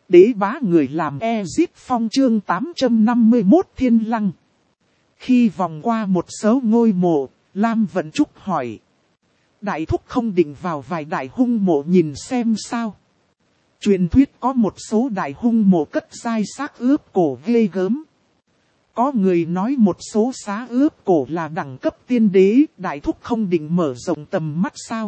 Đế bá người làm Ezip Phong chương 851 Thiên Lăng. Khi vòng qua một số ngôi mộ, Lam Vận Trúc hỏi. Đại thúc không định vào vài đại hung mộ nhìn xem sao? Truyền thuyết có một số đại hung mộ cất giai xác ướp cổ ghê gớm. Có người nói một số xác ướp cổ là đẳng cấp tiên đế, đại thúc không định mở rộng tầm mắt sao?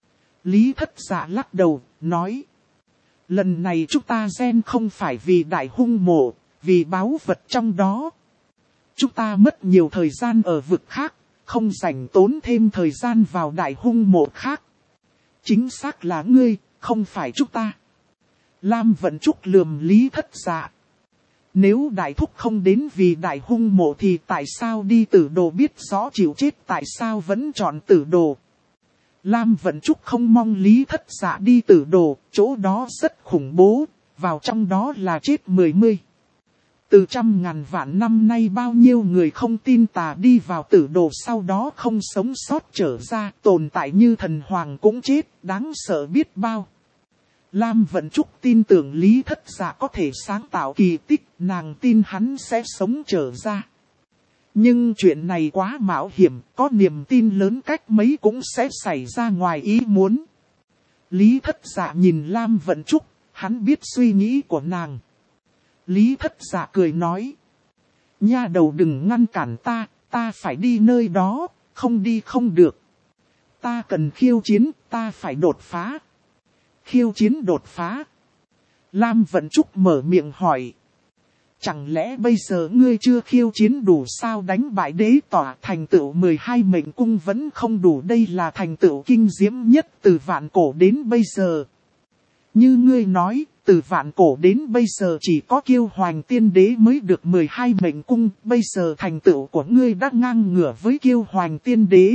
Lý Thất Dạ lắc đầu, nói. Lần này chúng ta gen không phải vì đại hung mộ, vì báu vật trong đó. Chúng ta mất nhiều thời gian ở vực khác, không rảnh tốn thêm thời gian vào đại hung mộ khác. Chính xác là ngươi, không phải chúng ta. Lam Vận Trúc lườm Lý Thất Dạ. Nếu đại thúc không đến vì đại hung mộ thì tại sao đi Tử Đồ biết rõ chịu chết, tại sao vẫn chọn Tử Đồ? Lam Vận Trúc không mong Lý Thất Dạ đi Tử Đồ, chỗ đó rất khủng bố, vào trong đó là chết 10. Từ trăm ngàn vạn năm nay bao nhiêu người không tin tà đi vào Tử Đồ sau đó không sống sót trở ra, tồn tại như thần hoàng cũng chết, đáng sợ biết bao. Lam Vận Trúc tin tưởng Lý Thất Dạ có thể sáng tạo kỳ tích, nàng tin hắn sẽ sống trở ra. Nhưng chuyện này quá mạo hiểm, có niềm tin lớn cách mấy cũng sẽ xảy ra ngoài ý muốn. Lý Thất Dạ nhìn Lam Vận Trúc, hắn biết suy nghĩ của nàng. Lý Thất Dạ cười nói. Nha đầu đừng ngăn cản ta phải đi nơi đó, không đi không được. Ta cần khiêu chiến, ta phải đột phá. Khiêu chiến đột phá. Lam Vận Trúc mở miệng hỏi. Chẳng lẽ bây giờ ngươi chưa khiêu chiến đủ sao, đánh bại đế tỏa, thành tựu 12 mệnh cung vẫn không đủ, đây là thành tựu kinh diễm nhất từ vạn cổ đến bây giờ. Như ngươi nói, từ vạn cổ đến bây giờ chỉ có Kiêu Hoành tiên đế mới được 12 mệnh cung, bây giờ thành tựu của ngươi đã ngang ngửa với Kiêu Hoành tiên đế.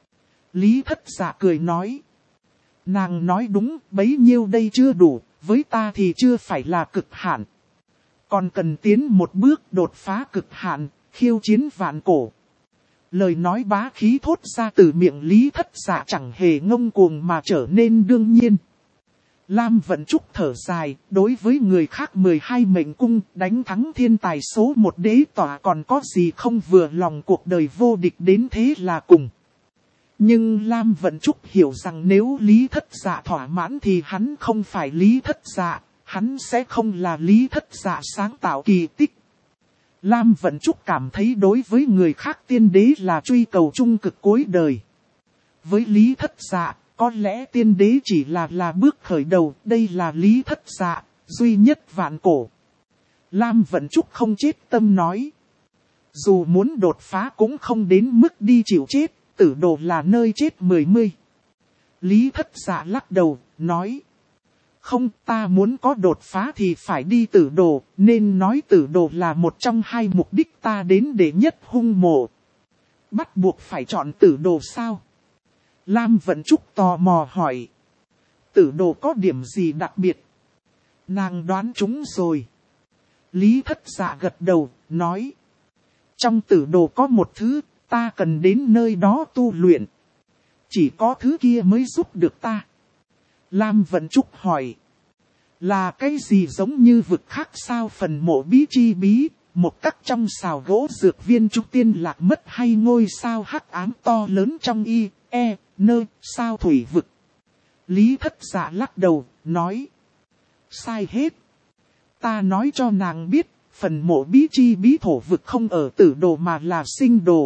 Lý Thất Dạ cười nói. Nàng nói đúng, bấy nhiêu đây chưa đủ, với ta thì chưa phải là cực hạn. Còn cần tiến một bước đột phá cực hạn, khiêu chiến vạn cổ. Lời nói bá khí thốt ra từ miệng Lý Thất Dạ chẳng hề ngông cuồng mà trở nên đương nhiên. Lam Vận Trúc thở dài, đối với người khác 12 mệnh cung, đánh thắng thiên tài số 1 đế tỏa còn có gì không vừa lòng, cuộc đời vô địch đến thế là cùng. Nhưng Lam Vận Trúc hiểu rằng nếu Lý Thất Dạ thỏa mãn thì hắn không phải Lý Thất Dạ, hắn sẽ không là Lý Thất Dạ sáng tạo kỳ tích. Lam Vận Trúc cảm thấy đối với người khác tiên đế là truy cầu trung cực cuối đời. Với Lý Thất Dạ, có lẽ tiên đế chỉ là bước khởi đầu, đây là Lý Thất Dạ, duy nhất vạn cổ. Lam Vận Trúc không chết tâm nói. Dù muốn đột phá cũng không đến mức đi chịu chết, Tử Đồ là nơi chết 10. Lý Thất Dạ lắc đầu, nói. Không, ta muốn có đột phá thì phải đi Tử Đồ, nên nói Tử Đồ là một trong hai mục đích ta đến để nhất hung mộ. Bắt buộc phải chọn Tử Đồ sao? Lam Vận Trúc tò mò hỏi. Tử Đồ có điểm gì đặc biệt? Nàng đoán trúng rồi. Lý Thất Dạ gật đầu, nói. Trong Tử Đồ có một thứ, ta cần đến nơi đó tu luyện. Chỉ có thứ kia mới giúp được ta. Lam Vận Trúc hỏi. Là cái gì giống như vực khác sao, phần mộ bí chi bí, một các trong xào gỗ dược viên trúc tiên lạc mất hay ngôi sao hắc ám to lớn trong nơi sao thủy vực? Lý Thất Dạ lắc đầu, nói. Sai hết. Ta nói cho nàng biết, phần mộ bí chi bí thổ vực không ở Tử Đồ mà là Sinh Đồ.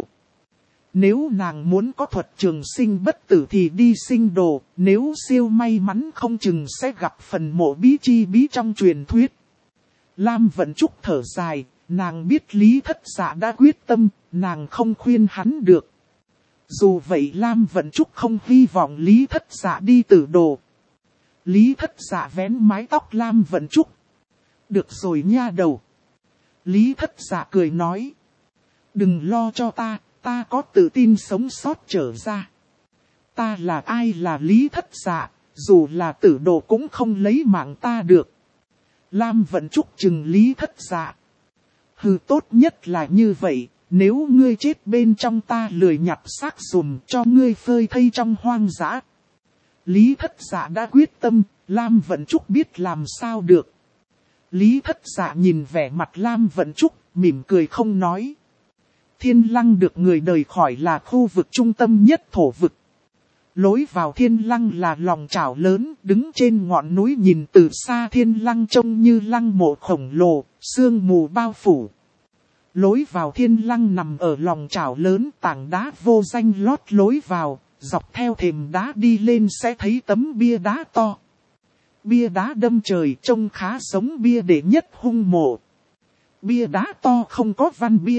Nếu nàng muốn có thuật trường sinh bất tử thì đi Sinh Đồ, nếu siêu may mắn không chừng sẽ gặp phần mộ bí chi bí trong truyền thuyết. Lam Vận Trúc thở dài, nàng biết Lý Thất Dạ đã quyết tâm, nàng không khuyên hắn được. Dù vậy Lam Vận Trúc không hy vọng Lý Thất Dạ đi Tử Đồ. Lý Thất Dạ vén mái tóc Lam Vận Trúc. Được rồi nha đầu. Lý Thất Dạ cười nói. Đừng lo cho ta có tự tin sống sót trở ra. Ta là ai là Lý Thất Dạ, dù là Tử Đồ cũng không lấy mạng ta được. Lam Vận Trúc chừng Lý Thất Dạ. Hừ, tốt nhất là như vậy, nếu ngươi chết bên trong ta lười nhặt xác dùm cho ngươi phơi thây trong hoang dã. Lý Thất Dạ đã quyết tâm, Lam Vận Trúc biết làm sao được. Lý Thất Dạ nhìn vẻ mặt Lam Vận Trúc, mỉm cười không nói. Thiên Lăng được người đời khỏi là khu vực trung tâm nhất thổ vực. Lối vào Thiên Lăng là lòng chảo lớn, đứng trên ngọn núi nhìn từ xa Thiên Lăng trông như lăng mộ khổng lồ, sương mù bao phủ. Lối vào Thiên Lăng nằm ở lòng chảo lớn, tảng đá vô danh lót lối vào, dọc theo thềm đá đi lên sẽ thấy tấm bia đá to. Bia đá đâm trời trông khá giống bia đệ nhất hung mộ. Bia đá to không có văn bia.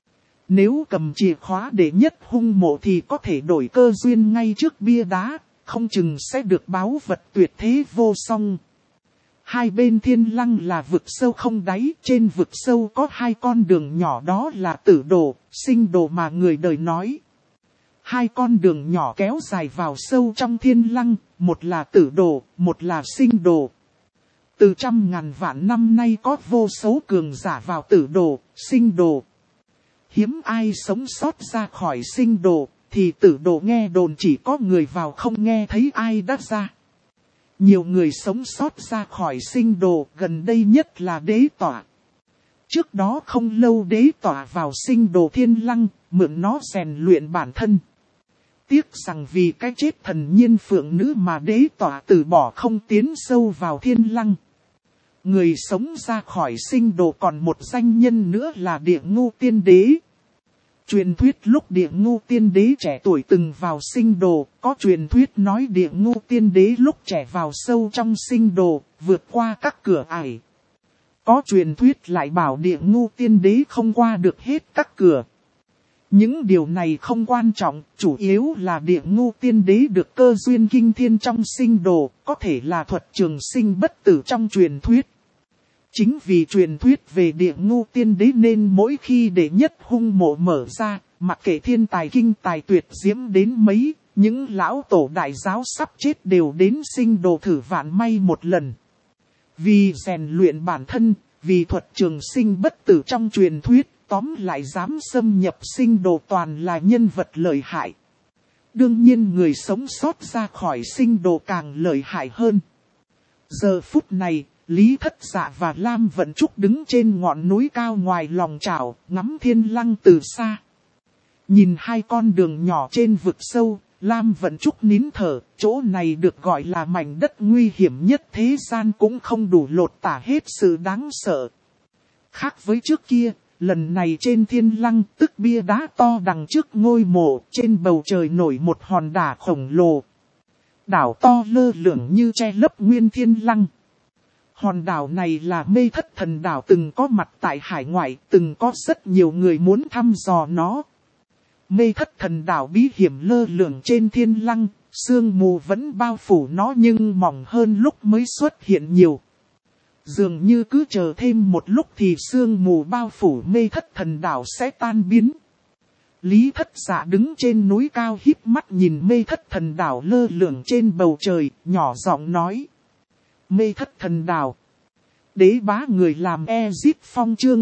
Nếu cầm chìa khóa đệ nhất hung mộ thì có thể đổi cơ duyên ngay trước bia đá, không chừng sẽ được báu vật tuyệt thế vô song. Hai bên Thiên Lăng là vực sâu không đáy, trên vực sâu có hai con đường nhỏ, đó là tử đồ, sinh đồ mà người đời nói. Hai con đường nhỏ kéo dài vào sâu trong Thiên Lăng, một là tử đồ, một là sinh đồ. Từ trăm ngàn vạn năm nay có vô số cường giả vào tử đồ, sinh đồ. Hiếm ai sống sót ra khỏi sinh đồ, thì tử đồ nghe đồn chỉ có người vào không nghe thấy ai đã ra. Nhiều người sống sót ra khỏi sinh đồ, gần đây nhất là Đế Tỏa. Trước đó không lâu Đế Tỏa vào sinh đồ Thiên Lăng, mượn nó rèn luyện bản thân. Tiếc rằng vì cái chết thần nhiên phượng nữ mà Đế Tỏa từ bỏ không tiến sâu vào Thiên Lăng. Người sống ra khỏi sinh đồ còn một danh nhân nữa là Địa Ngu Tiên Đế. Truyền thuyết lúc Địa Ngu Tiên Đế trẻ tuổi từng vào sinh đồ, có truyền thuyết nói Địa Ngu Tiên Đế lúc trẻ vào sâu trong sinh đồ, vượt qua các cửa ải. Có truyền thuyết lại bảo Địa Ngu Tiên Đế không qua được hết các cửa. Những điều này không quan trọng, chủ yếu là Địa Ngu Tiên Đế được cơ duyên kinh thiên trong sinh đồ, có thể là thuật trường sinh bất tử trong truyền thuyết. Chính vì truyền thuyết về Địa Ngu Tiên Đế nên mỗi khi đệ nhất hung mộ mở ra, mặc kệ thiên tài kinh tài tuyệt diễm đến mấy, những lão tổ đại giáo sắp chết đều đến sinh đồ thử vạn may một lần. Vì rèn luyện bản thân, vì thuật trường sinh bất tử trong truyền thuyết, tóm lại dám xâm nhập sinh đồ toàn là nhân vật lợi hại. Đương nhiên người sống sót ra khỏi sinh đồ càng lợi hại hơn. Giờ phút này, Lý Thất Dạ và Lam Vận Trúc đứng trên ngọn núi cao ngoài lòng chảo, ngắm Thiên Lăng từ xa. Nhìn hai con đường nhỏ trên vực sâu, Lam Vận Trúc nín thở, chỗ này được gọi là mảnh đất nguy hiểm nhất thế gian cũng không đủ lột tả hết sự đáng sợ. Khác với trước kia, lần này trên Thiên Lăng tức bia đá to đằng trước ngôi mộ, trên bầu trời nổi một hòn đảo khổng lồ. Đảo to lơ lửng như che lấp nguyên Thiên Lăng. Hòn đảo này là Mê Thất Thần Đảo từng có mặt tại hải ngoại, từng có rất nhiều người muốn thăm dò nó. Mê Thất Thần Đảo bí hiểm lơ lửng trên Thiên Lăng, sương mù vẫn bao phủ nó nhưng mỏng hơn lúc mới xuất hiện nhiều. Dường như cứ chờ thêm một lúc thì sương mù bao phủ Mê Thất Thần Đảo sẽ tan biến. Lý Thất Dạ đứng trên núi cao híp mắt nhìn Mê Thất Thần Đảo lơ lửng trên bầu trời, nhỏ giọng nói. Mê Thất Thần Đảo. Đế bá người làm Ezip Phong chương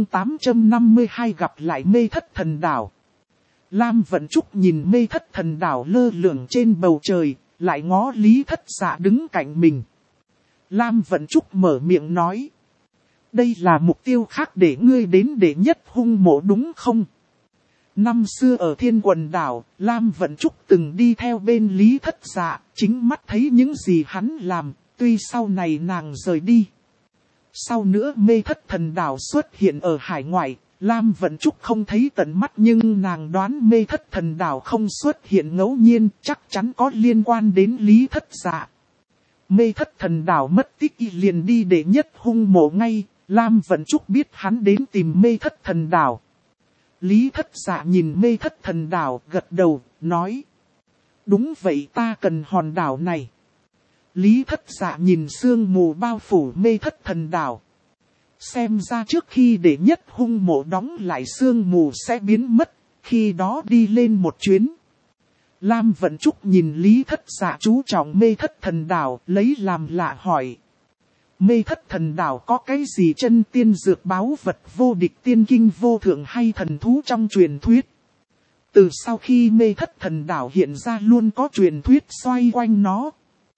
852 gặp lại Mê Thất Thần Đảo. Lam Vận Trúc nhìn Mê Thất Thần Đảo lơ lửng trên bầu trời, lại ngó Lý Thất Dạ đứng cạnh mình. Lam Vận Trúc mở miệng nói. Đây là mục tiêu khác để ngươi đến đệ nhất hung mộ đúng không? Năm xưa ở Thiên Quần Đảo, Lam Vận Trúc từng đi theo bên Lý Thất Dạ, chính mắt thấy những gì hắn làm, tuy sau này nàng rời đi. Sau nữa Mê Thất Thần Đảo xuất hiện ở hải ngoại, Lam Vận Trúc không thấy tận mắt nhưng nàng đoán Mê Thất Thần Đảo không xuất hiện ngẫu nhiên, chắc chắn có liên quan đến Lý Thất Dạ. Mê Thất Thần Đảo mất tích liền đi đệ nhất hung mộ ngay, Lam Vận Trúc biết hắn đến tìm Mê Thất Thần Đảo. Lý Thất Dạ nhìn Mê Thất Thần Đảo gật đầu, nói. Đúng vậy ta cần hòn đảo này. Lý Thất Dạ nhìn sương mù bao phủ Mê Thất Thần Đảo. Xem ra trước khi đệ nhất hung mộ đóng lại sương mù sẽ biến mất, khi đó đi lên một chuyến. Lam Vận Trúc nhìn Lý Thất Dạ chú trọng Mê Thất Thần Đảo, lấy làm lạ hỏi. Mê Thất Thần Đảo có cái gì chân tiên dược báu vật vô địch tiên kinh vô thượng hay thần thú trong truyền thuyết? Từ sau khi Mê Thất Thần Đảo hiện ra luôn có truyền thuyết xoay quanh nó.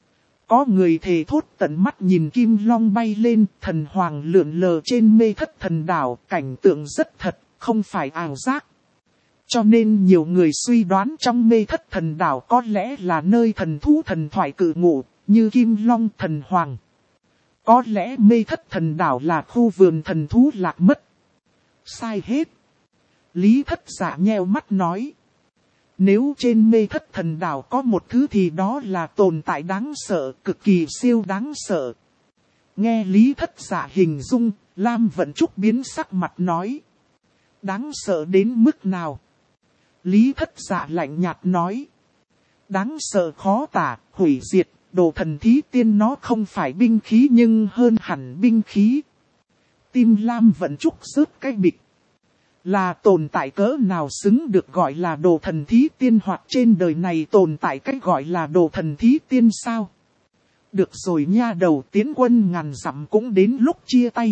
Có người thề thốt tận mắt nhìn kim long bay lên, thần hoàng lượn lờ trên mê thất thần đảo, cảnh tượng rất thật, không phải ảo giác. Cho nên nhiều người suy đoán trong mê thất thần đảo có lẽ là nơi thần thú thần thoại cự ngụ, như kim long thần hoàng. Có lẽ mê thất thần đảo là khu vườn thần thú lạc mất. Sai hết. Lý Thất Dạ nheo mắt nói. Nếu trên mê thất thần đảo có một thứ thì đó là tồn tại đáng sợ, cực kỳ siêu đáng sợ. Nghe Lý Thất Dạ hình dung, Lam Vận Trúc biến sắc mặt nói. Đáng sợ đến mức nào? Lý Thất Dạ lạnh nhạt nói. Đáng sợ khó tả, hủy diệt, đồ thần thí tiên nó không phải binh khí nhưng hơn hẳn binh khí. Tim Lam Vận Trúc rớt cái bịch. Là tồn tại cỡ nào xứng được gọi là đồ thần thí tiên, hoặc trên đời này tồn tại cách gọi là đồ thần thí tiên sao? Được rồi nha đầu, tiến quân ngàn dặm cũng đến lúc chia tay.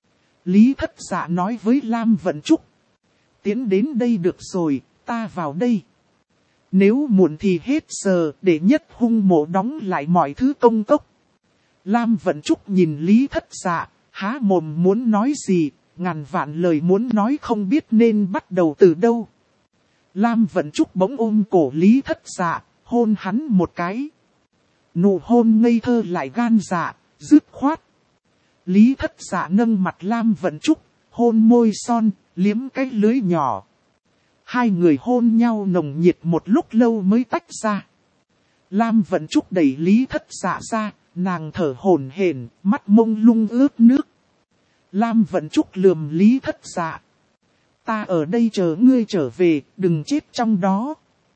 Lý Thất Dạ nói với Lam Vận Trúc. Tiến đến đây được rồi, ta vào đây. Nếu muộn thì hết giờ, để nhất hung mộ đóng lại mọi thứ công cốc. Lam Vận Trúc nhìn Lý Thất Dạ, há mồm muốn nói gì, ngàn vạn lời muốn nói không biết nên bắt đầu từ đâu. Lam Vận Trúc bỗng ôm cổ Lý Thất Dạ, hôn hắn một cái. Nụ hôn ngây thơ lại gan dạ, dứt khoát. Lý Thất Dạ nâng mặt Lam Vận Trúc, hôn môi son, liếm cái lưỡi nhỏ. Hai người hôn nhau nồng nhiệt một lúc lâu mới tách ra. Lam Vận Trúc đẩy Lý Thất Dạ ra, nàng thở hổn hển, mắt mông lung ướt nước. Lam Vận Trúc lườm Lý Thất Dạ. Ta ở đây chờ ngươi trở về, đừng chết trong đó.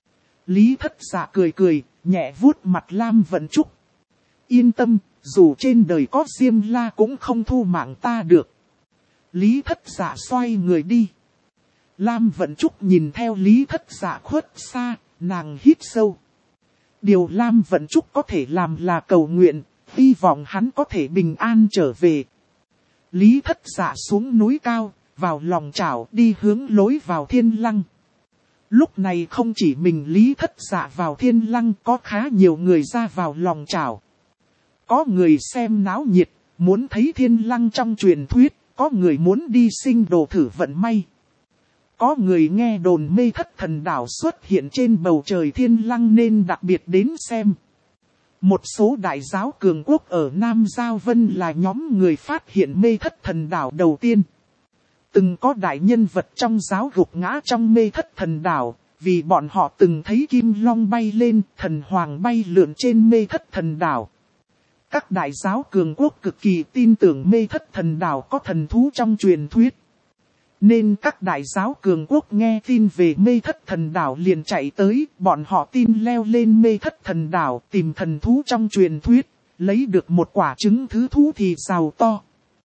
Lý Thất Dạ cười cười, nhẹ vuốt mặt Lam Vận Trúc. Yên tâm, dù trên đời có Diêm La cũng không thu mạng ta được. Lý Thất Dạ xoay người đi. Lam Vận Trúc nhìn theo Lý Thất Dạ khuất xa, nàng hít sâu. Điều Lam Vận Trúc có thể làm là cầu nguyện, hy vọng hắn có thể bình an trở về. Lý Thất Dạ xuống núi cao, vào lòng chảo đi hướng lối vào Thiên Lăng. Lúc này không chỉ mình Lý Thất Dạ vào Thiên Lăng, có khá nhiều người ra vào lòng chảo. Có người xem náo nhiệt, muốn thấy Thiên Lăng trong truyền thuyết, có người muốn đi sinh đồ thử vận may. Có người nghe đồn mê thất thần đảo xuất hiện trên bầu trời Thiên Lăng nên đặc biệt đến xem. Một số đại giáo cường quốc ở Nam Giao Vân là nhóm người phát hiện mê thất thần đảo đầu tiên. Từng có đại nhân vật trong giáo gục ngã trong mê thất thần đảo, vì bọn họ từng thấy kim long bay lên, thần hoàng bay lượn trên mê thất thần đảo. Các đại giáo cường quốc cực kỳ tin tưởng mê thất thần đảo có thần thú trong truyền thuyết. Nên các đại giáo cường quốc nghe tin về mê thất thần đảo liền chạy tới, bọn họ tin leo lên mê thất thần đảo tìm thần thú trong truyền thuyết, lấy được một quả trứng thứ thú thì giàu to.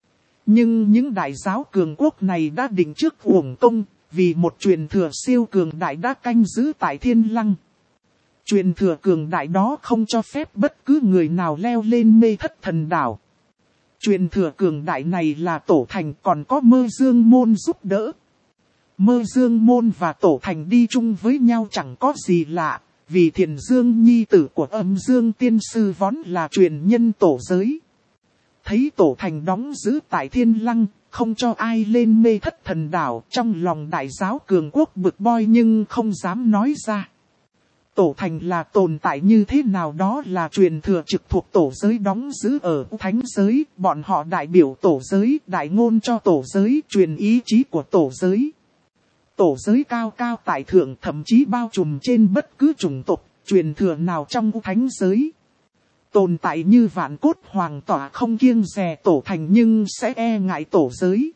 Nhưng những đại giáo cường quốc này đã định trước uổng công, vì một truyền thừa siêu cường đại đã canh giữ tại Thiên Lăng. Truyền thừa cường đại đó không cho phép bất cứ người nào leo lên mê thất thần đảo. Truyền thừa cường đại này là Tổ Thành còn có Mơ Dương Môn giúp đỡ. Mơ Dương Môn và Tổ Thành đi chung với nhau chẳng có gì lạ, vì Thiền Dương nhi tử của Âm Dương Tiên Sư vốn là truyền nhân tổ giới. Thấy Tổ Thành đóng giữ tại Thiên Lăng, không cho ai lên mê thất thần đảo, trong lòng đại giáo cường quốc bực boi nhưng không dám nói ra. Tổ Thành là tồn tại như thế nào đó là truyền thừa trực thuộc tổ giới đóng giữ ở thánh giới, bọn họ đại biểu tổ giới, đại ngôn cho tổ giới, truyền ý chí của tổ giới. Tổ giới cao cao tại thượng thậm chí bao trùm trên bất cứ chủng tộc, truyền thừa nào trong thánh giới. Tồn tại như Vạn Cốt Hoàng Tỏa không kiêng dè Tổ Thành nhưng sẽ e ngại tổ giới.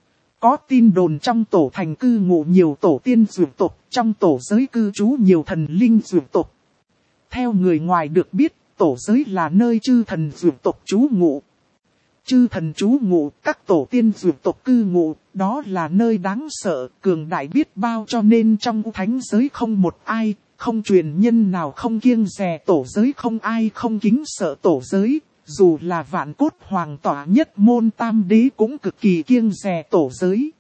Có tin đồn trong Tổ Thành cư ngụ nhiều tổ tiên dược tộc, trong tổ giới cư trú nhiều thần linh dược tộc. Theo người ngoài được biết, tổ giới là nơi chư thần dược tộc trú ngụ. Chư thần trú ngụ, các tổ tiên dược tộc cư ngụ, đó là nơi đáng sợ, cường đại biết bao cho nên trong thánh giới không một ai, không truyền nhân nào không kiêng dè tổ giới, không ai không kính sợ tổ giới. Dù là Vạn Cốt Hoàng Tỏa nhất môn tam đế cũng cực kỳ kiêng dè tổ giới.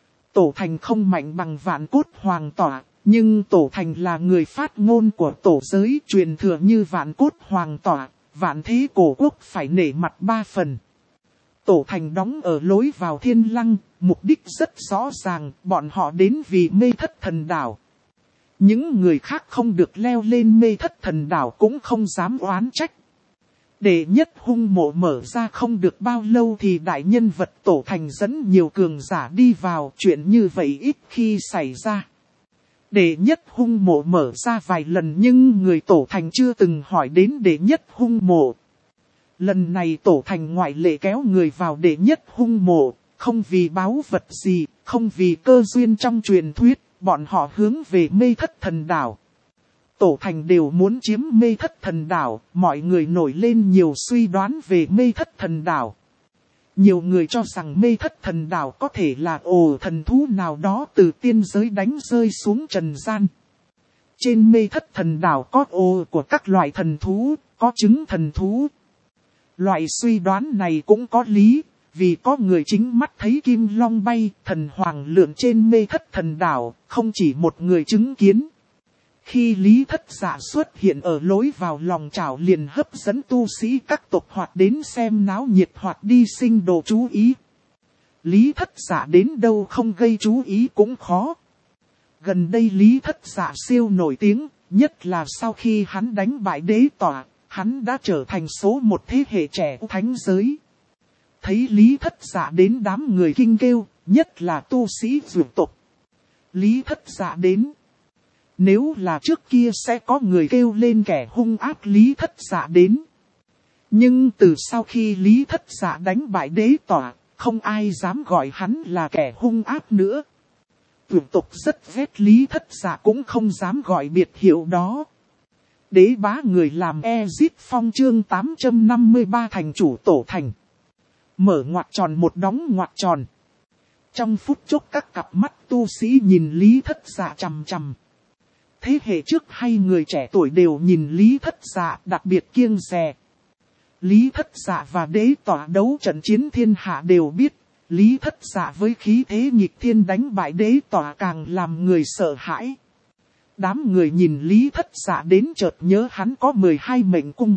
Tổ Thành không mạnh bằng Vạn Cốt Hoàng Tỏa, nhưng Tổ Thành là người phát ngôn của tổ giới truyền thừa như Vạn Cốt Hoàng Tỏa, Vạn Thế Cổ Quốc phải nể mặt 3 phần. Tổ thành đóng ở lối vào Thiên Lăng, mục đích rất rõ ràng, bọn họ đến vì Mê Thất Thần Đảo. Những người khác không được leo lên Mê Thất Thần Đảo cũng không dám oán trách. Đệ nhất hung mộ mở ra không được bao lâu thì đại nhân vật tổ thành dẫn nhiều cường giả đi vào, chuyện như vậy ít khi xảy ra. Đệ nhất hung mộ mở ra vài lần nhưng người tổ thành chưa từng hỏi đến đệ nhất hung mộ. Lần này tổ thành ngoại lệ kéo người vào đệ nhất hung mộ, không vì báu vật gì, không vì cơ duyên trong truyền thuyết, bọn họ hướng về Mê Thất Thần Đảo. Tổ thành đều muốn chiếm Mê Thất Thần Đảo, mọi người nổi lên nhiều suy đoán về Mê Thất Thần Đảo. Nhiều người cho rằng Mê Thất Thần Đảo có thể là ổ thần thú nào đó từ tiên giới đánh rơi xuống trần gian. Trên Mê Thất Thần Đảo có ổ của các loại thần thú, có trứng thần thú. Loại suy đoán này cũng có lý, vì có người chính mắt thấy kim long bay, thần hoàng lượn trên Mê Thất Thần Đảo, không chỉ một người chứng kiến. Khi Lý Thất Dạ xuất hiện ở lối vào lòng chảo liền hấp dẫn tu sĩ các tộc hoặc đến xem náo nhiệt hoặc đi sinh đồ chú ý. Lý Thất Dạ đến đâu không gây chú ý cũng khó. Gần đây Lý Thất Dạ siêu nổi tiếng, nhất là sau khi hắn đánh bại đế tỏa, hắn đã trở thành số một thế hệ trẻ thánh giới. Thấy Lý Thất Dạ đến đám người kinh kêu, nhất là tu sĩ dược tộc. Lý Thất Dạ đến. Nếu là trước kia sẽ có người kêu lên kẻ hung ác Lý Thất Dạ đến. Nhưng từ sau khi Lý Thất Dạ đánh bại đế tỏa, không ai dám gọi hắn là kẻ hung ác nữa. Tuyển tục rất ghét Lý Thất Dạ cũng không dám gọi biệt hiệu đó. Đế bá người làm Ezit Phong chương 853 thành chủ tổ thành. Mở ngoặc tròn một đóng ngoặc tròn. Trong phút chốc các cặp mắt tu sĩ nhìn Lý Thất Dạ chằm chằm. Thế hệ trước hay người trẻ tuổi đều nhìn Lý Thất Dạ đặc biệt kiêng dè. Lý Thất Dạ và đế tỏa đấu trận chiến thiên hạ đều biết. Lý Thất Dạ với khí thế nghịch thiên đánh bại đế tỏa càng làm người sợ hãi. Đám người nhìn Lý Thất Dạ đến chợt nhớ hắn có 12 mệnh cung.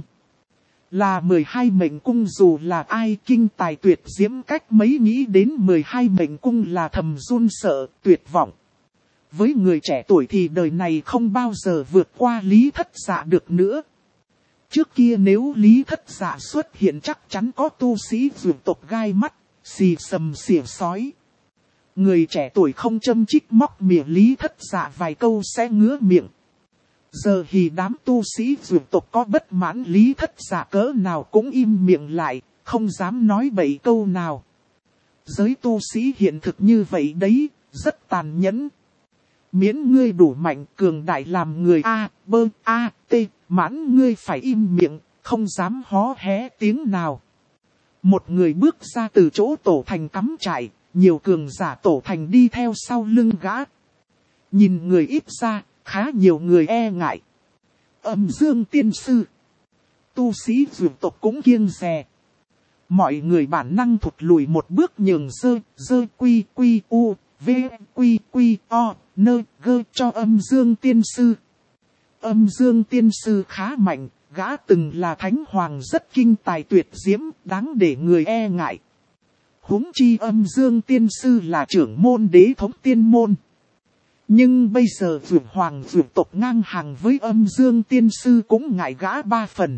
Là 12 mệnh cung dù là ai kinh tài tuyệt diễm cách mấy nghĩ đến 12 mệnh cung là thầm run sợ, tuyệt vọng. Với người trẻ tuổi thì đời này không bao giờ vượt qua Lý Thất Dạ được nữa. Trước kia nếu Lý Thất Dạ xuất hiện chắc chắn có tu sĩ dược tộc gai mắt, xì sầm xỉa sói. Người trẻ tuổi không châm chích móc miệng Lý Thất Dạ vài câu sẽ ngứa miệng. Giờ thì đám tu sĩ dược tộc có bất mãn Lý Thất Dạ cỡ nào cũng im miệng lại, không dám nói bậy câu nào. Giới tu sĩ hiện thực như vậy đấy, rất tàn nhẫn. Miễn ngươi đủ mạnh cường đại làm người A, B, A, T, mãn ngươi phải im miệng, không dám hó hé tiếng nào. Một người bước ra từ chỗ tổ thành cắm trại, nhiều cường giả tổ thành đi theo sau lưng gã. Nhìn người ít ra, khá nhiều người e ngại. Âm Dương tiên sư. Tu sĩ dược tộc cũng kiêng dè. Mọi người bản năng thụt lùi một bước nhường dơ quy quy u, v quy quy o, nơ gơ cho Âm Dương tiên sư. Âm Dương tiên sư khá mạnh, gã từng là thánh hoàng rất kinh tài tuyệt diễm, đáng để người e ngại. Huống chi Âm Dương tiên sư là trưởng môn đế thống tiên môn. Nhưng bây giờ vượt hoàng vượt tộc ngang hàng với Âm Dương tiên sư cũng ngại gã 3 phần.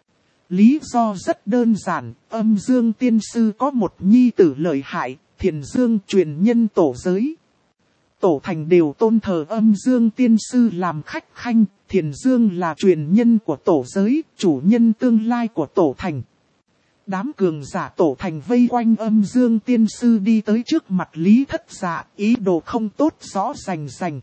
Lý do rất đơn giản, Âm Dương tiên sư có một nhi tử lợi hại, Thiền Dương truyền nhân tổ giới. Tổ thành đều tôn thờ Âm Dương tiên sư làm khách khanh, Thiền Dương là truyền nhân của tổ giới, chủ nhân tương lai của tổ thành. Đám cường giả tổ thành vây quanh Âm Dương tiên sư đi tới trước mặt Lý Thất Dạ, ý đồ không tốt rõ rành rành.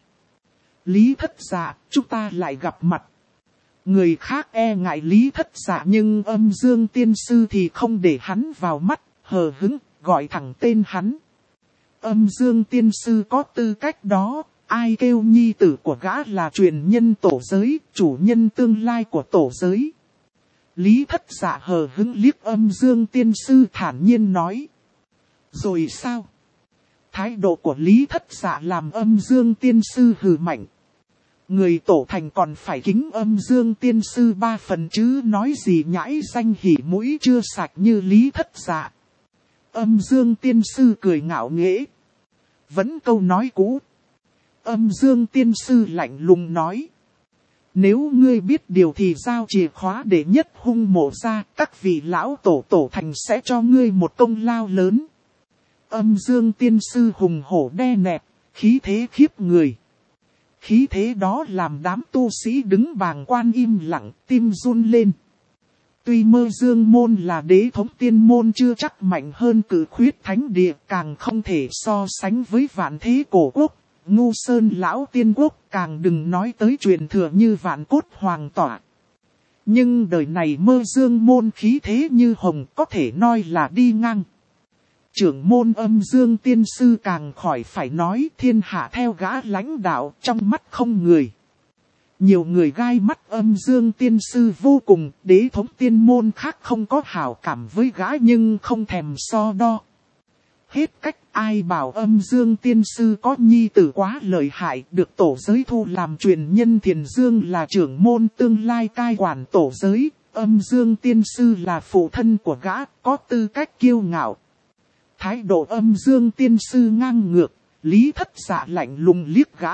Lý Thất Dạ, chúng ta lại gặp mặt. Người khác e ngại Lý Thất Dạ nhưng Âm Dương tiên sư thì không để hắn vào mắt, hờ hững, gọi thẳng tên hắn. Âm Dương tiên sư có tư cách đó, ai kêu nhi tử của gã là truyền nhân tổ giới, chủ nhân tương lai của tổ giới. Lý Thất Dạ hờ hững liếc Âm Dương tiên sư thản nhiên nói. Rồi sao? Thái độ của Lý Thất Dạ làm Âm Dương tiên sư hừ mạnh. Người tổ thành còn phải kính âm dương tiên sư 3 phần chứ nói gì nhãi danh hỉ mũi chưa sạch như Lý Thất Dạ. Âm dương tiên sư cười ngạo nghễ. Vẫn câu nói cũ. Âm dương tiên sư lạnh lùng nói. Nếu ngươi biết điều thì giao chìa khóa để nhất hung mộ ra, các vị lão tổ thành sẽ cho ngươi một công lao lớn. Âm dương tiên sư hùng hổ đe nẹt, khí thế khiếp người. Khí thế đó làm đám tu sĩ đứng bàng quan im lặng, tim run lên. Tuy Mơ Dương môn là đế thống tiên môn chưa chắc mạnh hơn Cử Khuyết thánh địa, càng không thể so sánh với Vạn Thế cổ quốc, Ngu Sơn lão tiên quốc, càng đừng nói tới truyền thừa như Vạn Cốt hoàng tỏa. Nhưng đời này Mơ Dương môn khí thế như hồng, có thể nói là đi ngang. Trưởng môn Âm Dương tiên sư càng khỏi phải nói, thiên hạ theo gã lãnh đạo, trong mắt không người. Nhiều người gai mắt Âm Dương tiên sư vô cùng, đế thống tiên môn khác không có hảo cảm với gã nhưng không thèm so đo. Hết cách, ai bảo Âm Dương tiên sư có nhi tử quá lợi hại, được tổ giới thu làm truyền nhân. Thiền Dương là trưởng môn tương lai cai quản tổ giới, Âm Dương tiên sư là phụ thân của gã, có tư cách kiêu ngạo. Thái độ Âm Dương tiên sư ngang ngược, Lý Thất Dạ lạnh lùng liếc gã.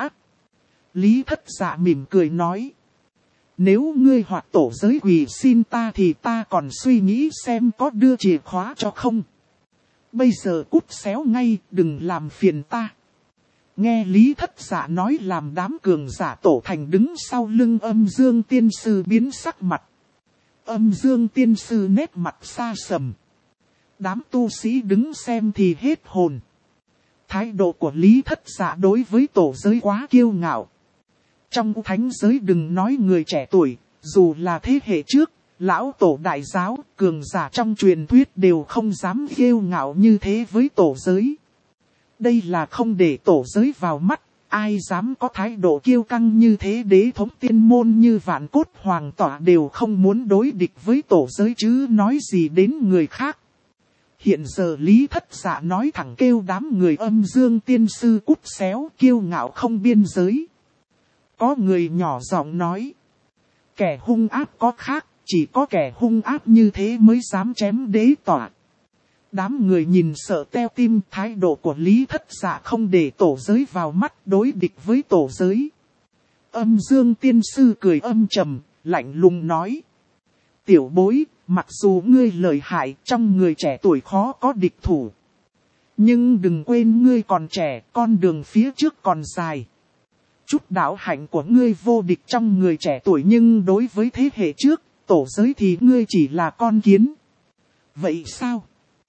Lý Thất Dạ mỉm cười nói. Nếu ngươi hoặc tổ giới quỳ xin ta thì ta còn suy nghĩ xem có đưa chìa khóa cho không. Bây giờ cút xéo ngay, đừng làm phiền ta. Nghe Lý Thất Dạ nói làm đám cường giả tổ thành đứng sau lưng Âm Dương tiên sư biến sắc mặt. Âm Dương tiên sư nét mặt xa sầm. Đám tu sĩ đứng xem thì hết hồn. Thái độ của Lý Thất Dạ đối với tổ giới quá kiêu ngạo. Trong thánh giới đừng nói người trẻ tuổi, dù là thế hệ trước, lão tổ đại giáo, cường giả trong truyền thuyết đều không dám kiêu ngạo như thế với tổ giới. Đây là không để tổ giới vào mắt, ai dám có thái độ kiêu căng như thế. Đế thống tiên môn như Vạn Cốt hoàng tỏa đều không muốn đối địch với tổ giới chứ nói gì đến người khác. Hiện giờ Lý Thất Dạ nói thẳng kêu đám người Âm Dương tiên sư cút xéo, kiêu ngạo không biên giới. Có người nhỏ giọng nói. Kẻ hung ác có khác, chỉ có kẻ hung ác như thế mới dám chém đế tỏa. Đám người nhìn sợ teo tim, thái độ của Lý Thất Dạ không để tổ giới vào mắt, đối địch với tổ giới. Âm Dương tiên sư cười âm trầm, lạnh lùng nói. Tiểu bối, mặc dù ngươi lợi hại, trong người trẻ tuổi khó có địch thủ. Nhưng đừng quên ngươi còn trẻ, con đường phía trước còn dài. Chút đạo hạnh của ngươi vô địch trong người trẻ tuổi, nhưng đối với thế hệ trước, tổ giới thì ngươi chỉ là con kiến. Vậy sao?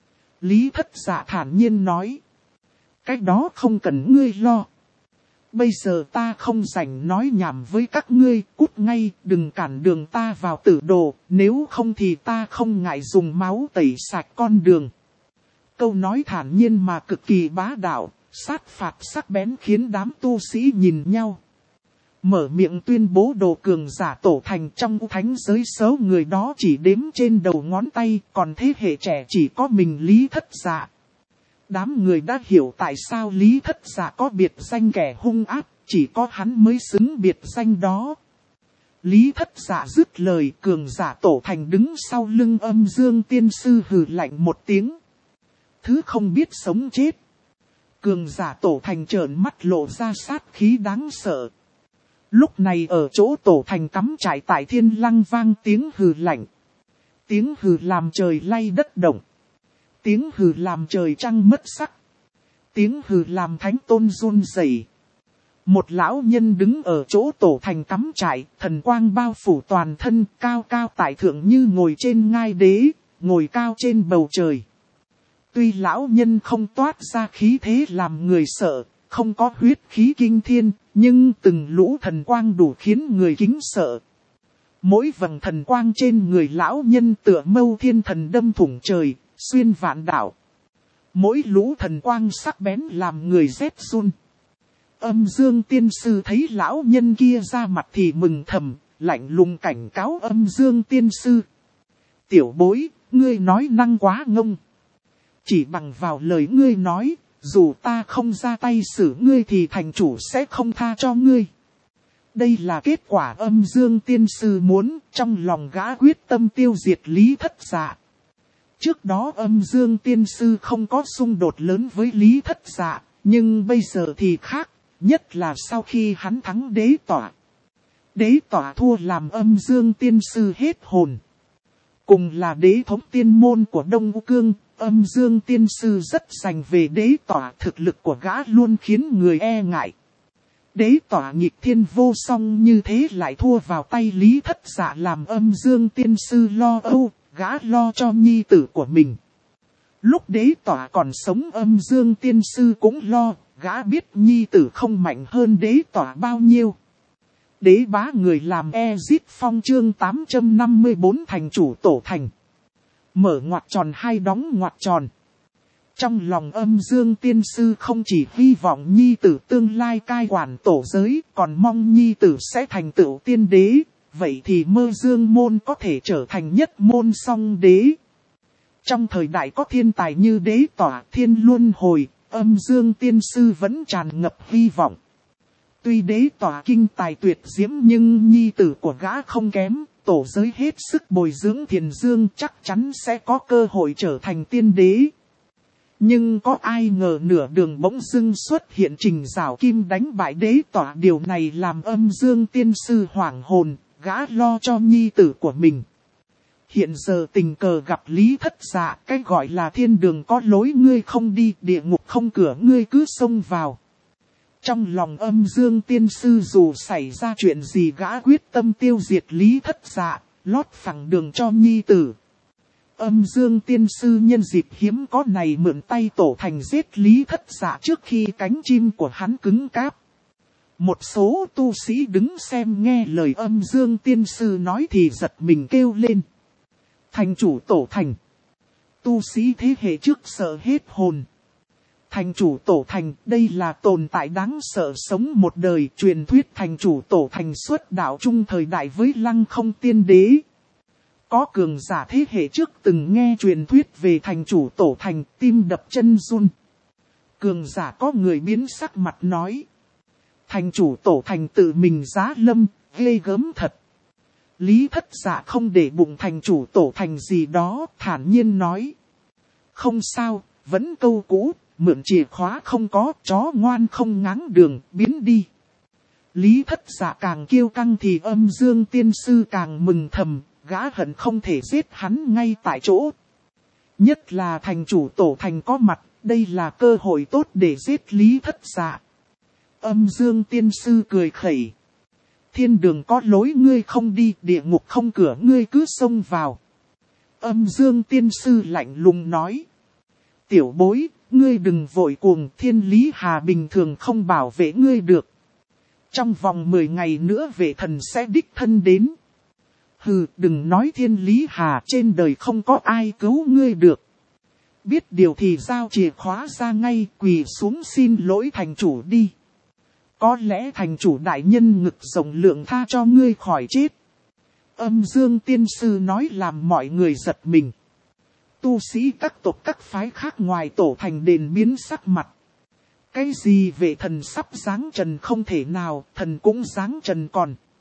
Lý Thất Dạ thản nhiên nói. Cái đó không cần ngươi lo. Bây giờ ta không rảnh nói nhảm với các ngươi, cút ngay, đừng cản đường ta vào tử đồ, nếu không thì ta không ngại dùng máu tẩy sạch con đường. Câu nói thản nhiên mà cực kỳ bá đạo, sát phạt sắc bén khiến đám tu sĩ nhìn nhau. Mở miệng tuyên bố đồ cường giả tổ thành trong thánh giới, số người đó chỉ đếm trên đầu ngón tay, còn thế hệ trẻ chỉ có mình Lý Thất Dạ. Đám người đã hiểu tại sao Lý Thất Dạ có biệt danh kẻ hung ác, chỉ có hắn mới xứng biệt danh đó. Lý Thất Dạ dứt lời, cường giả tổ thành đứng sau lưng Âm Dương tiên sư hừ lạnh một tiếng. Thứ không biết sống chết. Cường giả tổ thành trợn mắt lộ ra sát khí đáng sợ. Lúc này ở chỗ tổ thành cắm trại tại Thiên Lăng vang tiếng hừ lạnh. Tiếng hừ làm trời lay đất động. Tiếng hừ làm trời trăng mất sắc. Tiếng hừ làm thánh tôn run rẩy. Một lão nhân đứng ở chỗ tổ thành cắm trại, thần quang bao phủ toàn thân, cao cao tại thượng như ngồi trên ngai đế, ngồi cao trên bầu trời. Tuy lão nhân không toát ra khí thế làm người sợ, không có huyết khí kinh thiên, nhưng từng lũ thần quang đủ khiến người kính sợ. Mỗi vầng thần quang trên người lão nhân tựa mâu thiên thần đâm thủng trời, xuyên vạn đạo. Mỗi lũ thần quang sắc bén làm người rét run. Âm Dương tiên sư thấy lão nhân kia ra mặt thì mừng thầm, lạnh lùng cảnh cáo Âm Dương tiên sư. Tiểu bối, ngươi nói năng quá ngông. Chỉ bằng vào lời ngươi nói, dù ta không ra tay xử ngươi thì thành chủ sẽ không tha cho ngươi. đây là kết quả âm dương tiên sư muốn, trong lòng gã quyết tâm tiêu diệt Lý Thất Dạ. Trước đó âm dương tiên sư không có xung đột lớn với Lý Thất Dạ, nhưng bây giờ thì khác, nhất là sau khi hắn thắng đế tỏa. Đế tỏa thua làm âm dương tiên sư hết hồn. Cùng là đế thống tiên môn của Đông U Cương, âm dương tiên sư rất giành về đế tỏa, thực lực của gã luôn khiến người e ngại. Đế tỏa nghịch thiên vô song như thế lại thua vào tay Lý Thất Dạ làm âm dương tiên sư lo âu, gã lo cho nhi tử của mình. Lúc đế tỏa còn sống âm dương tiên sư cũng lo, gã biết nhi tử không mạnh hơn đế tỏa bao nhiêu. Đế bá người làm Ezit Phong chương 854 thành chủ tổ thành. Mở ngoặc tròn hay đóng ngoặc tròn. Trong lòng âm dương tiên sư không chỉ hy vọng nhi tử tương lai cai quản tổ giới, còn mong nhi tử sẽ thành tựu tiên đế, vậy thì Mơ Dương môn có thể trở thành nhất môn song đế. Trong thời đại có thiên tài như đế tỏa thiên luân hồi, âm dương tiên sư vẫn tràn ngập hy vọng. Tuy đế tỏa kinh tài tuyệt diễm nhưng nhi tử của gã không kém, tổ giới hết sức bồi dưỡng Thiền Dương chắc chắn sẽ có cơ hội trở thành tiên đế. Nhưng có ai ngờ nửa đường bỗng dưng xuất hiện Trình Giảo Kim đánh bại đế tỏa, điều này làm âm dương tiên sư hoảng hồn, gã lo cho nhi tử của mình. Hiện giờ tình cờ gặp Lý Thất Dạ, cái gọi là thiên đường có lối ngươi không đi, địa ngục không cửa ngươi cứ xông vào. Trong lòng âm dương tiên sư dù xảy ra chuyện gì gã quyết tâm tiêu diệt Lý Thất Dạ, lót phẳng đường cho nhi tử. Âm dương tiên sư nhân dịp hiếm có này mượn tay tổ thành giết Lý Thất Dạ trước khi cánh chim của hắn cứng cáp. Một số tu sĩ đứng xem nghe lời âm dương tiên sư nói thì giật mình kêu lên. Thành chủ tổ thành. Tu sĩ thế hệ trước sợ hết hồn. Thành chủ tổ thành, đây là tồn tại đáng sợ sống một đời. Truyền thuyết thành chủ tổ thành xuất đạo chung thời đại với Lăng Không tiên đế. Có cường giả thế hệ trước từng nghe truyền thuyết về thành chủ tổ thành, tim đập chân run. Cường giả có người biến sắc mặt nói. Thành chủ tổ thành tự mình giá lâm, ghê gớm thật. Lý Thất Dạ không để bụng thành chủ tổ thành gì đó, thản nhiên nói. Không sao, vẫn câu cũ, mượn chìa khóa không có, chó ngoan không ngáng đường, biến đi. Lý Thất Dạ càng kiêu căng thì âm dương tiên sư càng mừng thầm, gã hận không thể giết hắn ngay tại chỗ. Nhất là thành chủ tổ thành có mặt, đây là cơ hội tốt để giết Lý Thất Dạ. Âm dương tiên sư cười khẩy. Thiên đường có lối ngươi không đi, địa ngục không cửa ngươi cứ xông vào. Âm dương tiên sư lạnh lùng nói. Tiểu bối, ngươi đừng vội cuồng, Thiên Lý Hà bình thường không bảo vệ ngươi được. Trong vòng 10 ngày nữa vệ thần sẽ đích thân đến. Hừ, đừng nói Thiên Lý Hà, trên đời không có ai cứu ngươi được. Biết điều thì giao chìa khóa ra ngay, quỳ xuống xin lỗi thành chủ đi. Có lẽ thành chủ đại nhân ngực rộng lượng tha cho ngươi khỏi chết. Âm dương tiên sư nói làm mọi người giật mình. Tu sĩ các tộc các phái khác ngoài tổ thành đền biến sắc mặt. Cái gì vệ thần sắp giáng trần không thể nào, thần cũng giáng trần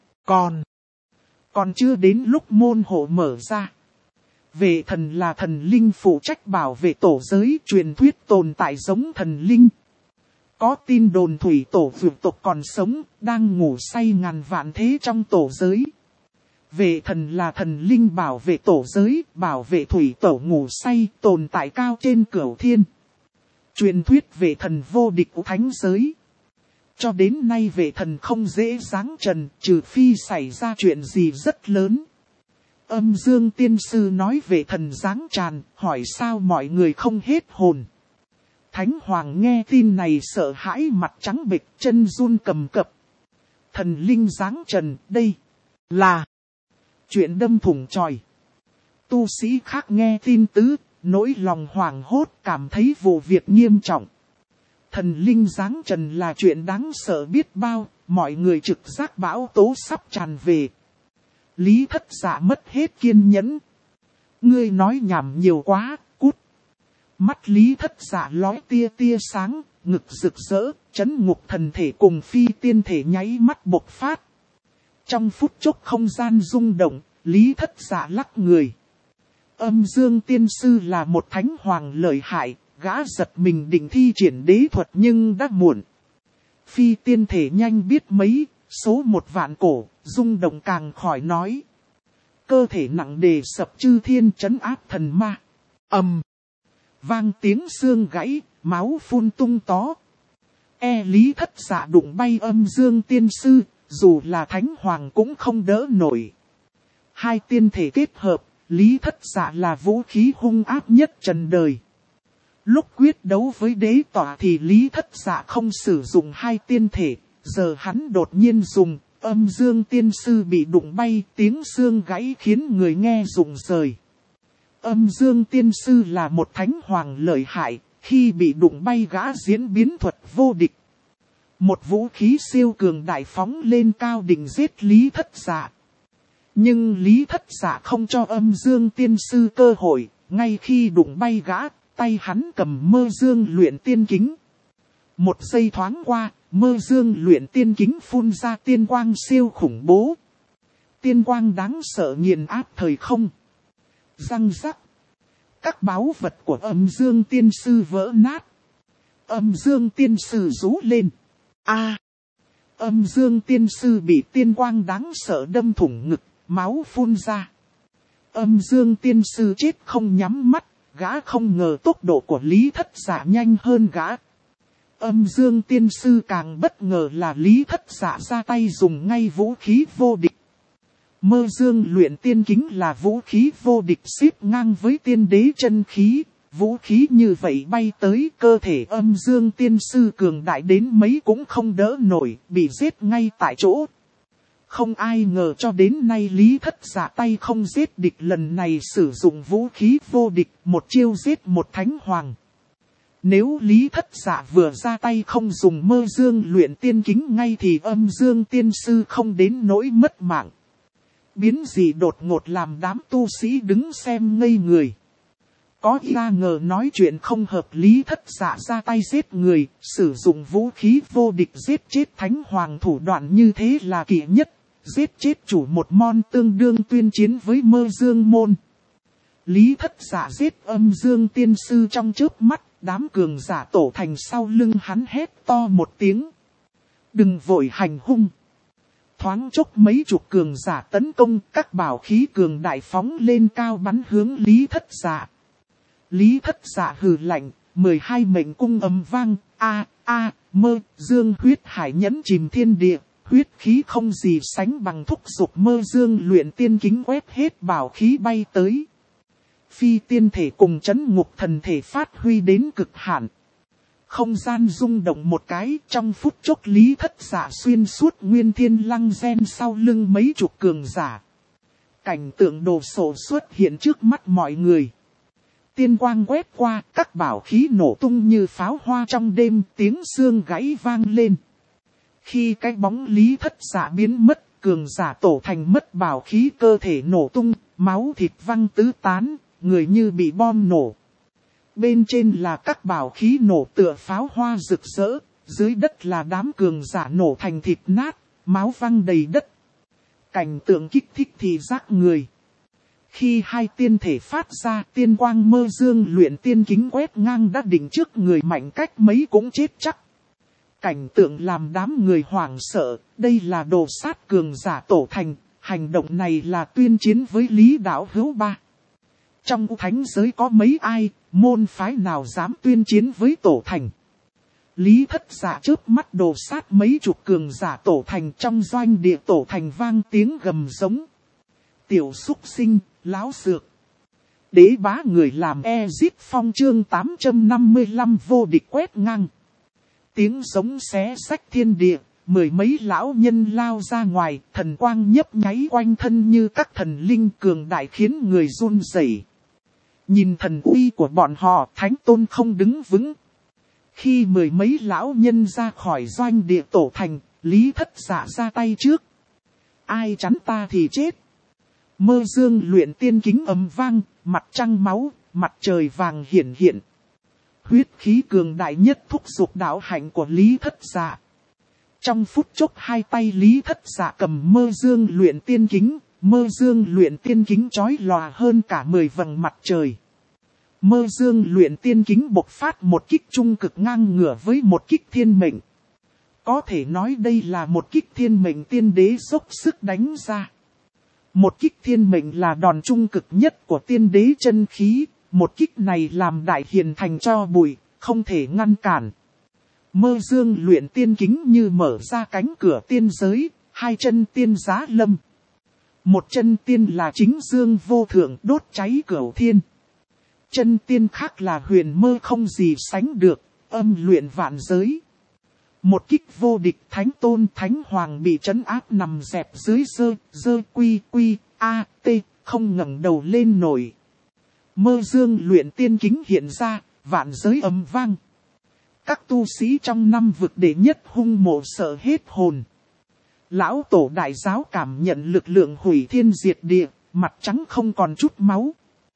còn chưa đến lúc môn hộ mở ra. Vệ thần là thần linh phụ trách bảo vệ tổ giới, truyền thuyết tồn tại giống thần linh. Có tin đồn thủy tổ vượt tộc còn sống, đang ngủ say ngàn vạn thế trong tổ giới. Vệ thần là thần linh bảo vệ tổ giới, bảo vệ thủy tổ ngủ say, tồn tại cao trên cửu thiên. Truyền thuyết vệ thần vô địch của thánh giới. Cho đến nay vệ thần không dễ giáng trần, trừ phi xảy ra chuyện gì rất lớn. Âm dương tiên sư nói vệ thần giáng tràn, hỏi sao mọi người không hết hồn. Thánh Hoàng nghe tin này sợ hãi mặt trắng bệch, chân run cầm cập. Thần linh giáng trần, đây là chuyện đâm thủng chòi. Tu sĩ khác nghe tin tứ, nỗi lòng hoảng hốt, cảm thấy vụ việc nghiêm trọng. Thần linh giáng trần là chuyện đáng sợ biết bao, mọi người trực giác bão tố sắp tràn về. Lý Thất Dạ mất hết kiên nhẫn. Ngươi nói nhảm nhiều quá, cút. Mắt Lý Thất Dạ lóe tia tia sáng, ngực rực rỡ, chấn ngục thần thể cùng phi tiên thể nháy mắt bộc phát. Trong phút chốc không gian rung động, Lý Thất Dạ lắc người. Âm Dương Tiên Sư là một thánh hoàng lợi hại, gã giật mình định thi triển đế thuật nhưng đã muộn. Phi tiên thể nhanh biết mấy, số 1.000.000 cổ, rung động càng khỏi nói. Cơ thể nặng đề sập chư thiên trấn áp thần ma. Vang tiếng xương gãy, máu phun tung tó. Lý Thất Dạ đụng bay Âm Dương Tiên Sư, dù là thánh hoàng cũng không đỡ nổi. Hai tiên thể kết hợp, Lý Thất Dạ là vũ khí hung ác nhất trần đời. Lúc quyết đấu với đế tỏa thì Lý Thất Dạ không sử dụng hai tiên thể, giờ hắn đột nhiên dùng. Âm Dương Tiên Sư bị đụng bay, tiếng xương gãy khiến người nghe rụng rời. Âm Dương Tiên Sư là một thánh hoàng lợi hại, khi bị đụng bay gã diễn biến thuật vô địch. Một vũ khí siêu cường đại phóng lên cao định giết Lý Thất Dạ. Nhưng Lý Thất Dạ không cho Âm Dương Tiên Sư cơ hội, ngay khi đụng bay gã, tay hắn cầm Mơ Dương luyện tiên kính. Một giây thoáng qua, Mơ Dương luyện tiên kính phun ra tiên quang siêu khủng bố. Tiên quang đáng sợ nghiền áp thời không. Răng rắc. Các báu vật của Âm Dương Tiên Sư vỡ nát. Âm Dương Tiên Sư rú lên. Âm Dương Tiên Sư bị tiên quang đáng sợ đâm thủng ngực, máu phun ra. Âm Dương Tiên Sư chết không nhắm mắt, gã không ngờ tốc độ của Lý Thất Dạ nhanh hơn gã. Âm Dương Tiên Sư càng bất ngờ là Lý Thất Dạ ra tay dùng ngay vũ khí vô địch. Mơ Dương luyện tiên kính là vũ khí vô địch xếp ngang với tiên đế chân khí. Vũ khí như vậy bay tới cơ thể Âm Dương Tiên Sư cường đại đến mấy cũng không đỡ nổi, bị giết ngay tại chỗ. Không ai ngờ cho đến nay Lý Thất Dạ tay không giết địch, lần này sử dụng vũ khí vô địch, một chiêu giết một thánh hoàng. Nếu Lý Thất Dạ vừa ra tay không dùng Mơ Dương luyện tiên kính ngay thì Âm Dương Tiên Sư không đến nỗi mất mạng. Biến gì đột ngột làm đám tu sĩ đứng xem ngây người. Có ra ngờ nói chuyện không hợp Lý Thất Dạ ra tay giết người, sử dụng vũ khí vô địch giết chết thánh hoàng, thủ đoạn như thế là kỳ nhất. Giết chết chủ một môn tương đương tuyên chiến với Mơ Dương môn. Lý Thất Dạ giết Âm Dương Tiên Sư trong chớp mắt, đám cường giả tổ thành sau lưng hắn hét to một tiếng. Đừng vội hành hung. Thoáng chốc mấy chục cường giả tấn công, các bảo khí cường đại phóng lên cao bắn hướng Lý Thất Dạ. Lý Thất Dạ hừ lạnh, 12 mệnh cung ầm vang, Mơ Dương huyết hải nhẫn chìm thiên địa. Huyết khí không gì sánh bằng, thúc giục Mơ Dương luyện tiên kính quét hết bảo khí bay tới. Phi tiên thể cùng chấn ngục thần thể phát huy đến cực hạn. Không gian rung động một cái, trong phút chốc Lý Thất Dạ xuyên suốt nguyên thiên lăng gen sau lưng mấy chục cường giả. Cảnh tượng đồ sộ xuất hiện trước mắt mọi người. Tiên quang quét qua, các bảo khí nổ tung như pháo hoa trong đêm, tiếng xương gãy vang lên. Khi cái bóng Lý Thất Dạ biến mất, cường giả tổ thành mất bảo khí, cơ thể nổ tung, máu thịt văng tứ tán, người như bị bom nổ. Bên trên là các bảo khí nổ tựa pháo hoa rực rỡ, dưới đất là đám cường giả nổ thành thịt nát, máu văng đầy đất. Cảnh tượng kích thích thì giác người. Khi hai tiên thể phát ra, tiên quang Mơ Dương luyện tiên kính quét ngang đã định trước người, mạnh cách mấy cũng chết chắc. Cảnh tượng làm đám người hoảng sợ, đây là đồ sát cường giả tổ thành, hành động này là tuyên chiến với Lý Đạo Hữu Ba. Trong thánh giới có mấy ai, môn phái nào dám tuyên chiến với tổ thành. Lý Thất Dạ chớp mắt đồ sát mấy chục cường giả tổ thành, trong doanh địa tổ thành vang tiếng gầm giống. Tiểu súc sinh, láo xược. Đế bá người làm Ezit Phong chương 855 vô địch quét ngang. Tiếng giống xé rách thiên địa, mười mấy lão nhân lao ra ngoài, thần quang nhấp nháy quanh thân như các thần linh cường đại khiến người run rẩy. Nhìn thần uy của bọn họ, thánh tôn không đứng vững. Khi mười mấy lão nhân ra khỏi doanh địa tổ thành, Lý Thất Dạ ra tay trước. Ai chắn ta thì chết. Mơ Dương luyện tiên kính ầm vang, mặt trăng máu, mặt trời vàng hiển hiện. Huyết khí cường đại nhất thúc giục đạo hạnh của Lý Thất Dạ. Trong phút chốc hai tay Lý Thất Dạ cầm mơ dương luyện tiên kính, mơ dương luyện tiên kính chói lòa hơn cả 10 vầng mặt trời. Mơ dương luyện tiên kính bộc phát một kích trung cực ngang ngửa với một kích thiên mệnh. Có thể nói đây là một kích thiên mệnh tiên đế dốc sức đánh ra. Một kích thiên mệnh là đòn trung cực nhất của tiên đế chân khí, một kích này làm đại hiền thành cho bụi, không thể ngăn cản. Mơ dương luyện tiên kính như mở ra cánh cửa tiên giới, hai chân tiên giá lâm. Một chân tiên là chính dương vô thượng đốt cháy cửu thiên. Chân tiên khác là huyền mơ không gì sánh được, âm luyện vạn giới. Một kích vô địch thánh tôn thánh hoàng bị trấn áp nằm dẹp dưới dơ quy a t, không ngẩng đầu lên nổi. Mơ dương luyện tiên kính hiện ra, vạn giới ầm vang. Các tu sĩ trong năm vực đệ nhất hung mộ sợ hết hồn. Lão tổ đại giáo cảm nhận lực lượng hủy thiên diệt địa, mặt trắng không còn chút máu.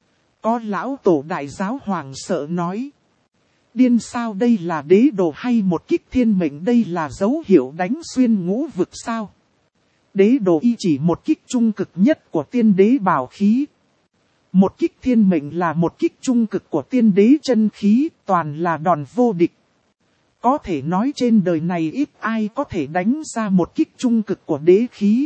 Có lão tổ đại giáo hoàng sợ nói. Điên sao, đây là đế đồ hay một kích thiên mệnh, đây là dấu hiệu đánh xuyên ngũ vực sao? Đế đồ y chỉ một kích trung cực nhất của tiên đế bảo khí. Một kích thiên mệnh là một kích trung cực của tiên đế chân khí, toàn là đòn vô địch. Có thể nói trên đời này ít ai có thể đánh ra một kích trung cực của đế khí.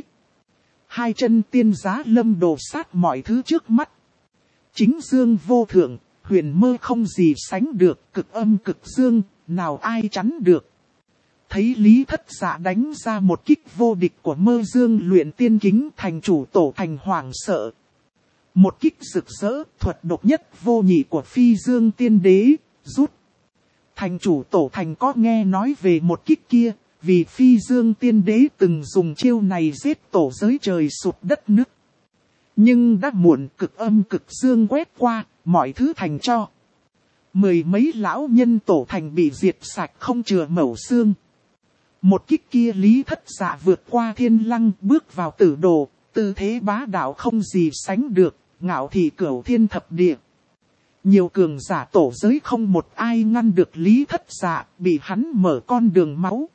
Hai chân tiên giá lâm đồ sát mọi thứ trước mắt. Chính dương vô thượng, huyền mơ không gì sánh được, cực âm cực dương, nào ai chắn được. Thấy Lý Thất Dạ đánh ra một kích vô địch của mơ dương luyện tiên kính, thành chủ tổ thành hoảng sợ. Một kích rực rỡ, thuật độc nhất vô nhị của phi dương tiên đế, rút. Thành chủ tổ thành có nghe nói về một kích kia, vì phi dương tiên đế từng dùng chiêu này giết tổ giới trời sụp đất nứt. Nhưng đã muộn, cực âm cực dương quét qua, mọi thứ thành cho. Mười mấy lão nhân tổ thành bị diệt sạch không chừa mẩu xương. Một kích kia Lý Thất Dạ vượt qua thiên lăng, bước vào tử đồ, tư thế bá đạo không gì sánh được, ngạo thị cửu thiên thập địa. Nhiều cường giả tổ giới không một ai ngăn được Lý Thất Dạ, bị hắn mở con đường máu.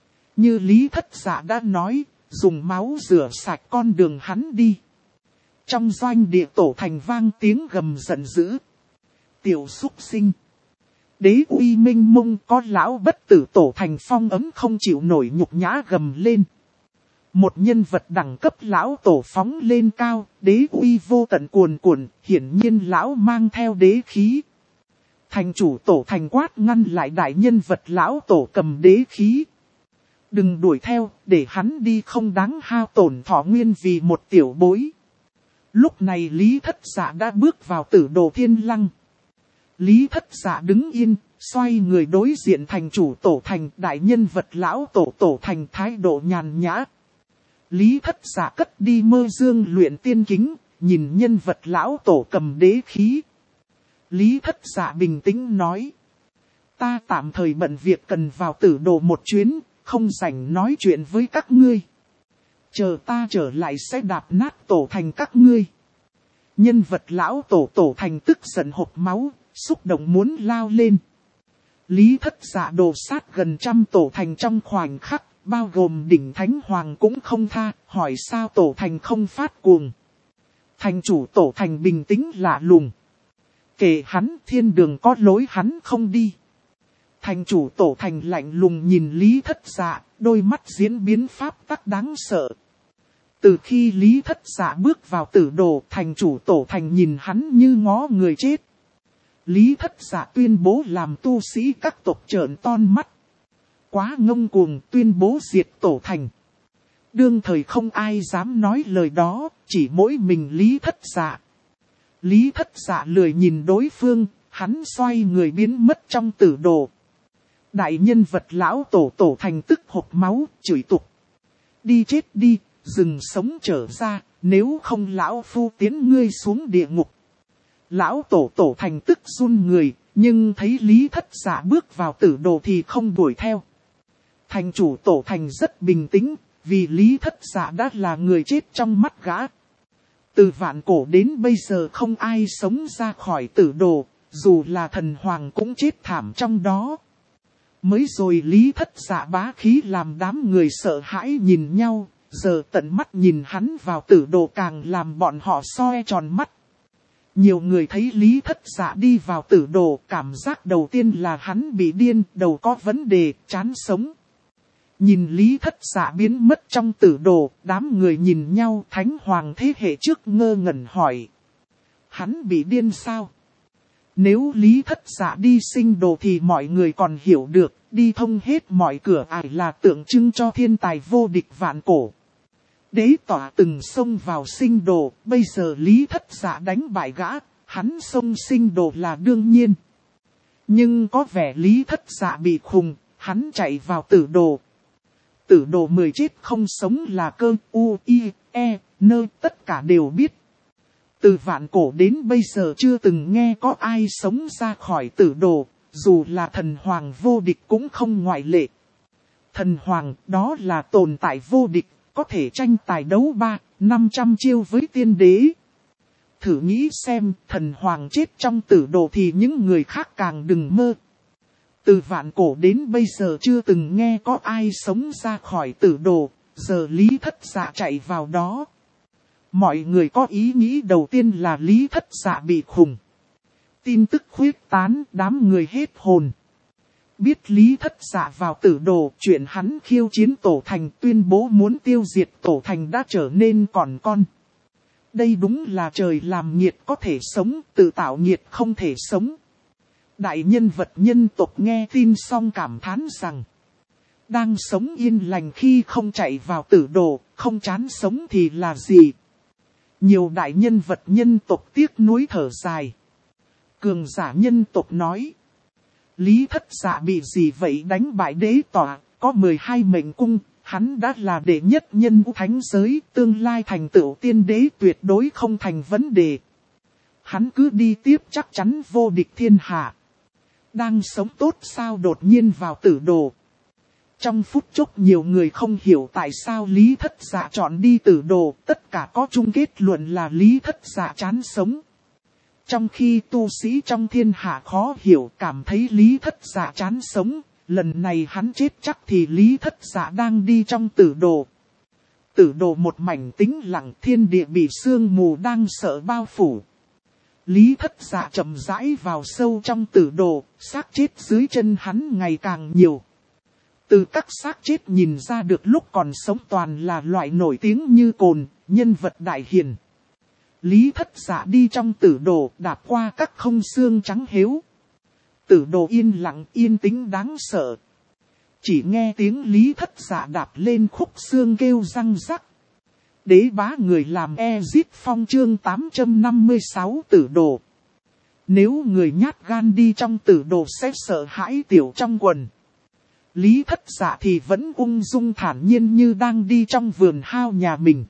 Như Lý Thất Dạ đã nói, dùng máu rửa sạch con đường hắn đi. Trong doanh địa tổ thành vang tiếng gầm giận dữ. Tiểu súc sinh. Đế uy minh mông, có lão bất tử tổ thành phong ấm không chịu nổi nhục nhã gầm lên. Một nhân vật đẳng cấp lão tổ phóng lên cao, đế uy vô tận cuồn cuộn, hiển nhiên lão mang theo đế khí. Thành chủ tổ thành quát ngăn lại đại nhân vật lão tổ cầm đế khí. Đừng đuổi theo, để hắn đi, không đáng hao tổn thọ nguyên vì một tiểu bối. Lúc này Lý Thất Dạ đã bước vào tử đồ thiên lăng. Lý Thất Dạ đứng yên, xoay người đối diện thành chủ tổ thành, đại nhân vật lão tổ thành thái độ nhàn nhã. Lý Thất Dạ cất đi mơ dương luyện tiên kính, nhìn nhân vật lão tổ cầm đế khí. Lý Thất Dạ bình tĩnh nói. Ta tạm thời bận việc cần vào tử đồ một chuyến, không rảnh nói chuyện với các ngươi. Chờ ta trở lại sẽ đạp nát tổ thành các ngươi. Nhân vật lão tổ thành tức giận hộc máu, xúc động muốn lao lên. Lý Thất Dạ đồ sát gần 100 tổ thành trong khoảnh khắc, bao gồm đỉnh thánh hoàng cũng không tha, hỏi sao tổ thành không phát cuồng. Thành chủ tổ thành bình tĩnh lạ lùng. Kể hắn, thiên đường có lối hắn không đi. Thành chủ tổ thành lạnh lùng nhìn Lý Thất Dạ, đôi mắt diễn biến pháp tắc đáng sợ. Từ khi Lý Thất Dạ bước vào tử đồ, thành chủ tổ thành nhìn hắn như ngó người chết. Lý Thất Dạ tuyên bố làm tu sĩ các tộc trợn ton mắt. Quá ngông cuồng, tuyên bố diệt tổ thành. Đương thời không ai dám nói lời đó, chỉ mỗi mình Lý Thất Dạ. Lý Thất Dạ lười nhìn đối phương, hắn xoay người biến mất trong tử đồ. Đại nhân vật lão tổ thành tức hộc máu, chửi tục. Đi chết đi, rừng sống trở ra, nếu không lão phu tiến ngươi xuống địa ngục. Lão tổ thành tức run người, nhưng thấy Lý Thất Dạ bước vào tử đồ thì không đuổi theo. Thành chủ tổ thành rất bình tĩnh, vì Lý Thất Dạ đã là người chết trong mắt gã. Từ vạn cổ đến bây giờ không ai sống ra khỏi tử đồ, dù là thần hoàng cũng chết thảm trong đó. Mới rồi Lý Thất Dạ bá khí làm đám người sợ hãi nhìn nhau, giờ tận mắt nhìn hắn vào tử đồ càng làm bọn họ soi tròn mắt. Nhiều người thấy Lý Thất Dạ đi vào tử đồ, cảm giác đầu tiên là hắn bị điên, đầu có vấn đề, chán sống. Nhìn Lý Thất Dạ biến mất trong tử đồ, đám người nhìn nhau, Thánh Hoàng thế hệ trước ngơ ngẩn hỏi. Hắn bị điên sao? Nếu Lý Thất Dạ đi sinh đồ thì mọi người còn hiểu được, đi thông hết mọi cửa ải là tượng trưng cho thiên tài vô địch vạn cổ. Đế tỏa từng xông vào sinh đồ, bây giờ Lý Thất Dạ đánh bại gã, hắn xông sinh đồ là đương nhiên. Nhưng có vẻ Lý Thất Dạ bị khùng, hắn chạy vào tử đồ. Tử đồ 10 chết không sống là cơ u i e nơ tất cả đều biết. Từ vạn cổ đến bây giờ chưa từng nghe có ai sống ra khỏi tử đồ, dù là thần hoàng vô địch cũng không ngoại lệ. Thần hoàng đó là tồn tại vô địch, có thể tranh tài đấu 300-500 chiêu với tiên đế. Thử nghĩ xem, thần hoàng chết trong tử đồ thì những người khác càng đừng mơ. Từ vạn cổ đến bây giờ chưa từng nghe có ai sống ra khỏi tử đồ, giờ Lý Thất Dạ chạy vào đó. Mọi người có ý nghĩ đầu tiên là Lý Thất Dạ bị khùng. Tin tức khuyết tán, đám người hết hồn. Biết Lý Thất Dạ vào tử đồ, chuyện hắn khiêu chiến Tổ Thành tuyên bố muốn tiêu diệt Tổ Thành đã trở nên còn con. Đây đúng là trời làm nghiệt có thể sống, tự tạo nghiệt không thể sống. Đại nhân vật nhân tộc nghe tin xong cảm thán rằng, đang sống yên lành khi không chạy vào tử đồ, không chán sống thì là gì? Nhiều đại nhân vật nhân tộc tiếc nuối thở dài. Cường giả nhân tộc nói, Lý Thất Dạ bị gì vậy đánh bại đế tỏa, có 12 mệnh cung, hắn đã là đệ nhất nhân của thánh giới, tương lai thành tựu tiên đế tuyệt đối không thành vấn đề. Hắn cứ đi tiếp chắc chắn vô địch thiên hạ. Đang sống tốt sao đột nhiên vào tử đồ. Trong phút chốc nhiều người không hiểu tại sao Lý Thất Dạ chọn đi tử đồ, tất cả có chung kết luận là Lý Thất Dạ chán sống. Trong khi tu sĩ trong thiên hạ khó hiểu cảm thấy Lý Thất Dạ chán sống, lần này hắn chết chắc thì Lý Thất Dạ đang đi trong tử đồ. Tử đồ một mảnh tĩnh lặng, thiên địa bị sương mù đang sợ bao phủ. Lý Thất Dạ chậm rãi vào sâu trong tử đồ, xác chết dưới chân hắn ngày càng nhiều. Từ các xác chết nhìn ra được lúc còn sống toàn là loại nổi tiếng như cồn, nhân vật đại hiền. Lý Thất Dạ đi trong tử đồ, đạp qua các không xương trắng hếu. Tử đồ yên lặng yên tĩnh đáng sợ. Chỉ nghe tiếng Lý Thất Dạ đạp lên khúc xương kêu răng rắc. Đế bá người làm Ezip Phong chương 856 tử đồ. Nếu người nhát gan đi trong tử đồ sẽ sợ hãi tiểu trong quần. Lý Thất Dạ thì vẫn ung dung thản nhiên như đang đi trong vườn hao nhà mình.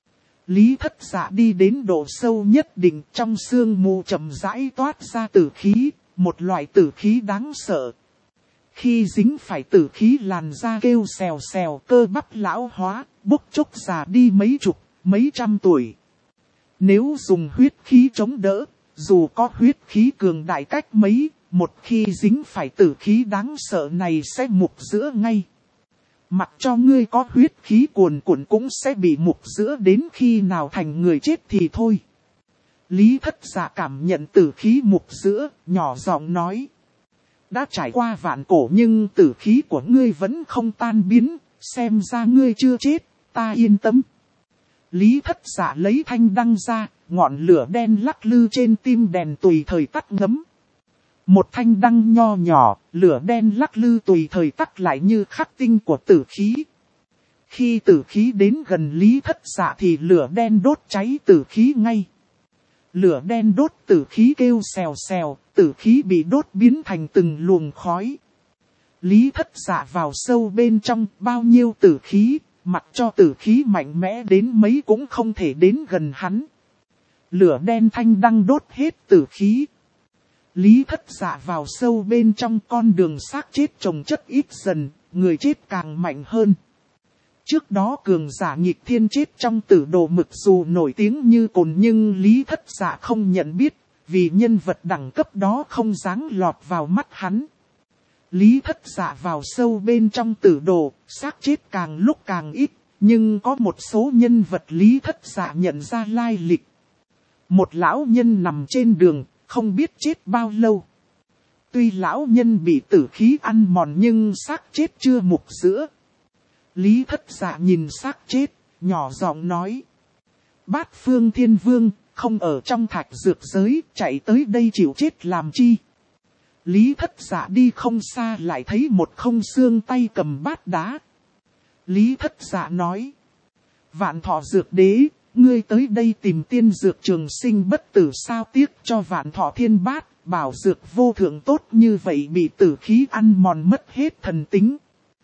Lý Thất Dạ đi đến độ sâu nhất định, trong sương mù chậm rãi toát ra tử khí, một loại tử khí đáng sợ. Khi dính phải tử khí làn da kêu xèo xèo, cơ bắp lão hóa, bốc chốc già đi mấy chục, mấy trăm tuổi. Nếu dùng huyết khí chống đỡ, dù có huyết khí cường đại cách mấy, một khi dính phải tử khí đáng sợ này sẽ mục giữa ngay. Mặc cho ngươi có huyết khí cuồn cuộn cũng sẽ bị mục giữa đến khi nào thành người chết thì thôi. Lý Thất Dạ cảm nhận tử khí mục giữa, nhỏ giọng nói. Đã trải qua vạn cổ nhưng tử khí của ngươi vẫn không tan biến, xem ra ngươi chưa chết, ta yên tâm. Lý Thất Dạ lấy thanh đăng ra, ngọn lửa đen lắc lư trên tim đèn tùy thời tắt ngấm. Một thanh đăng nho nhỏ, lửa đen lắc lư tùy thời tắt lại như khắc tinh của tử khí. Khi tử khí đến gần Lý Thất Dạ thì lửa đen đốt cháy tử khí ngay. Lửa đen đốt tử khí kêu xèo xèo, tử khí bị đốt biến thành từng luồng khói. Lý Thất Dạ vào sâu bên trong, bao nhiêu tử khí, mặc cho tử khí mạnh mẽ đến mấy cũng không thể đến gần hắn. Lửa đen thanh đăng đốt hết tử khí. Lý Thất Dạ vào sâu bên trong, con đường xác chết chồng chất ít dần, người chết càng mạnh hơn. Trước đó cường giả nghịch thiên chết trong tử đồ mực dù nổi tiếng như cồn nhưng Lý Thất Dạ không nhận biết, vì nhân vật đẳng cấp đó không dáng lọt vào mắt hắn. Lý Thất Dạ vào sâu bên trong tử đồ, xác chết càng lúc càng ít, nhưng có một số nhân vật Lý Thất Dạ nhận ra lai lịch. Một lão nhân nằm trên đường, không biết chết bao lâu. Tuy lão nhân bị tử khí ăn mòn nhưng xác chết chưa mục giữa. Lý Thất Dạ nhìn xác chết, nhỏ giọng nói. Bát Phương Thiên Vương, không ở trong thạch dược giới, chạy tới đây chịu chết làm chi? Lý Thất Dạ đi không xa lại thấy một không xương tay cầm bát đá. Lý Thất Dạ nói. Vạn Thọ Dược Đế, ngươi tới đây tìm tiên dược trường sinh bất tử sao tiếc cho Vạn Thọ Thiên Bát, bảo dược vô thượng tốt như vậy bị tử khí ăn mòn mất hết thần tính.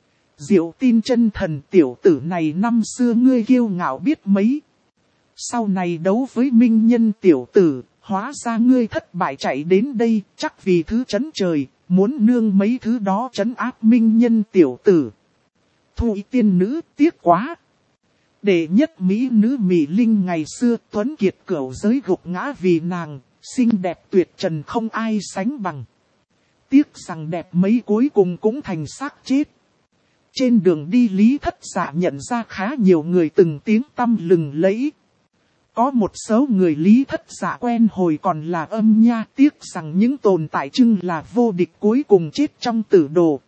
Diệu Tin chân thần tiểu tử này năm xưa ngươi kiêu ngạo biết mấy. Sau này đấu với minh nhân tiểu tử, hóa ra ngươi thất bại chạy đến đây, chắc vì thứ chấn trời, muốn nương mấy thứ đó trấn áp minh nhân tiểu tử. Thụy tiên nữ tiếc quá. Đệ nhất mỹ nữ Mỹ Linh ngày xưa tuấn kiệt cửu giới gục ngã vì nàng, xinh đẹp tuyệt trần không ai sánh bằng. Tiếc rằng đẹp mấy cuối cùng cũng thành xác chết. Trên đường đi Lý Thất Dạ nhận ra khá nhiều người từng tiếng tăm lừng lẫy. Có một số người Lý Thất Dạ quen hồi còn là âm nha, tiếc rằng những tồn tại chưng là vô địch cuối cùng chết trong tử đồ.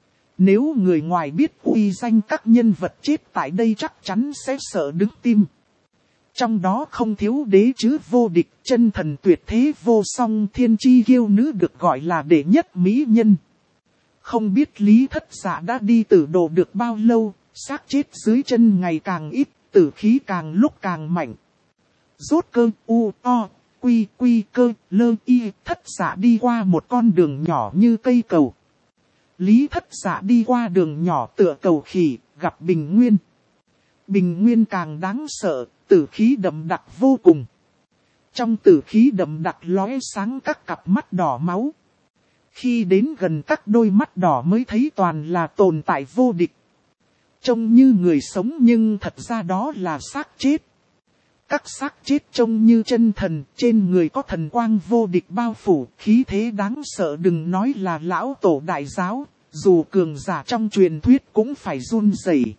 Nếu người ngoài biết uy danh các nhân vật chết tại đây chắc chắn sẽ sợ đứng tim. Trong đó không thiếu đế chứ vô địch, chân thần tuyệt thế vô song thiên chi kiêu nữ được gọi là đệ nhất mỹ nhân. Không biết Lý Thất Dạ đã đi tử đồ được bao lâu, xác chết dưới chân ngày càng ít, tử khí càng lúc càng mạnh. Rốt cơ u o, quy cơ lơ y, Thất Dạ đi qua một con đường nhỏ như cây cầu. Lý Thất Dạ đi qua đường nhỏ tựa cầu khỉ, gặp Bình Nguyên. Bình Nguyên càng đáng sợ, tử khí đậm đặc vô cùng. Trong tử khí đậm đặc lóe sáng các cặp mắt đỏ máu. Khi đến gần các đôi mắt đỏ mới thấy toàn là tồn tại vô địch. Trông như người sống nhưng thật ra đó là xác chết. Các xác chết trông như chân thần, trên người có thần quang vô địch bao phủ, khí thế đáng sợ đừng nói là lão tổ đại giáo, dù cường giả trong truyền thuyết cũng phải run rẩy.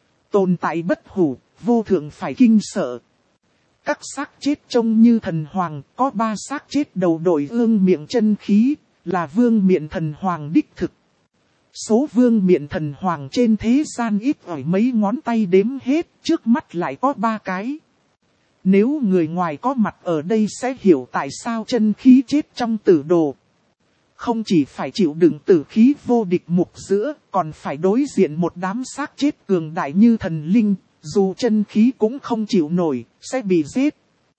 Tồn tại bất hủ, vô thượng phải kinh sợ. Các xác chết trông như thần hoàng, có 3 xác chết đầu đội ương miệng chân khí, là vương miện thần hoàng đích thực. Số vương miện thần hoàng trên thế gian ít ỏi mấy ngón tay đếm hết, trước mắt lại có 3 cái. Nếu người ngoài có mặt ở đây sẽ hiểu tại sao chân khí chết trong tử đồ. Không chỉ phải chịu đựng tử khí vô địch mục giữa, còn phải đối diện một đám xác chết cường đại như thần linh, dù chân khí cũng không chịu nổi, sẽ bị giết.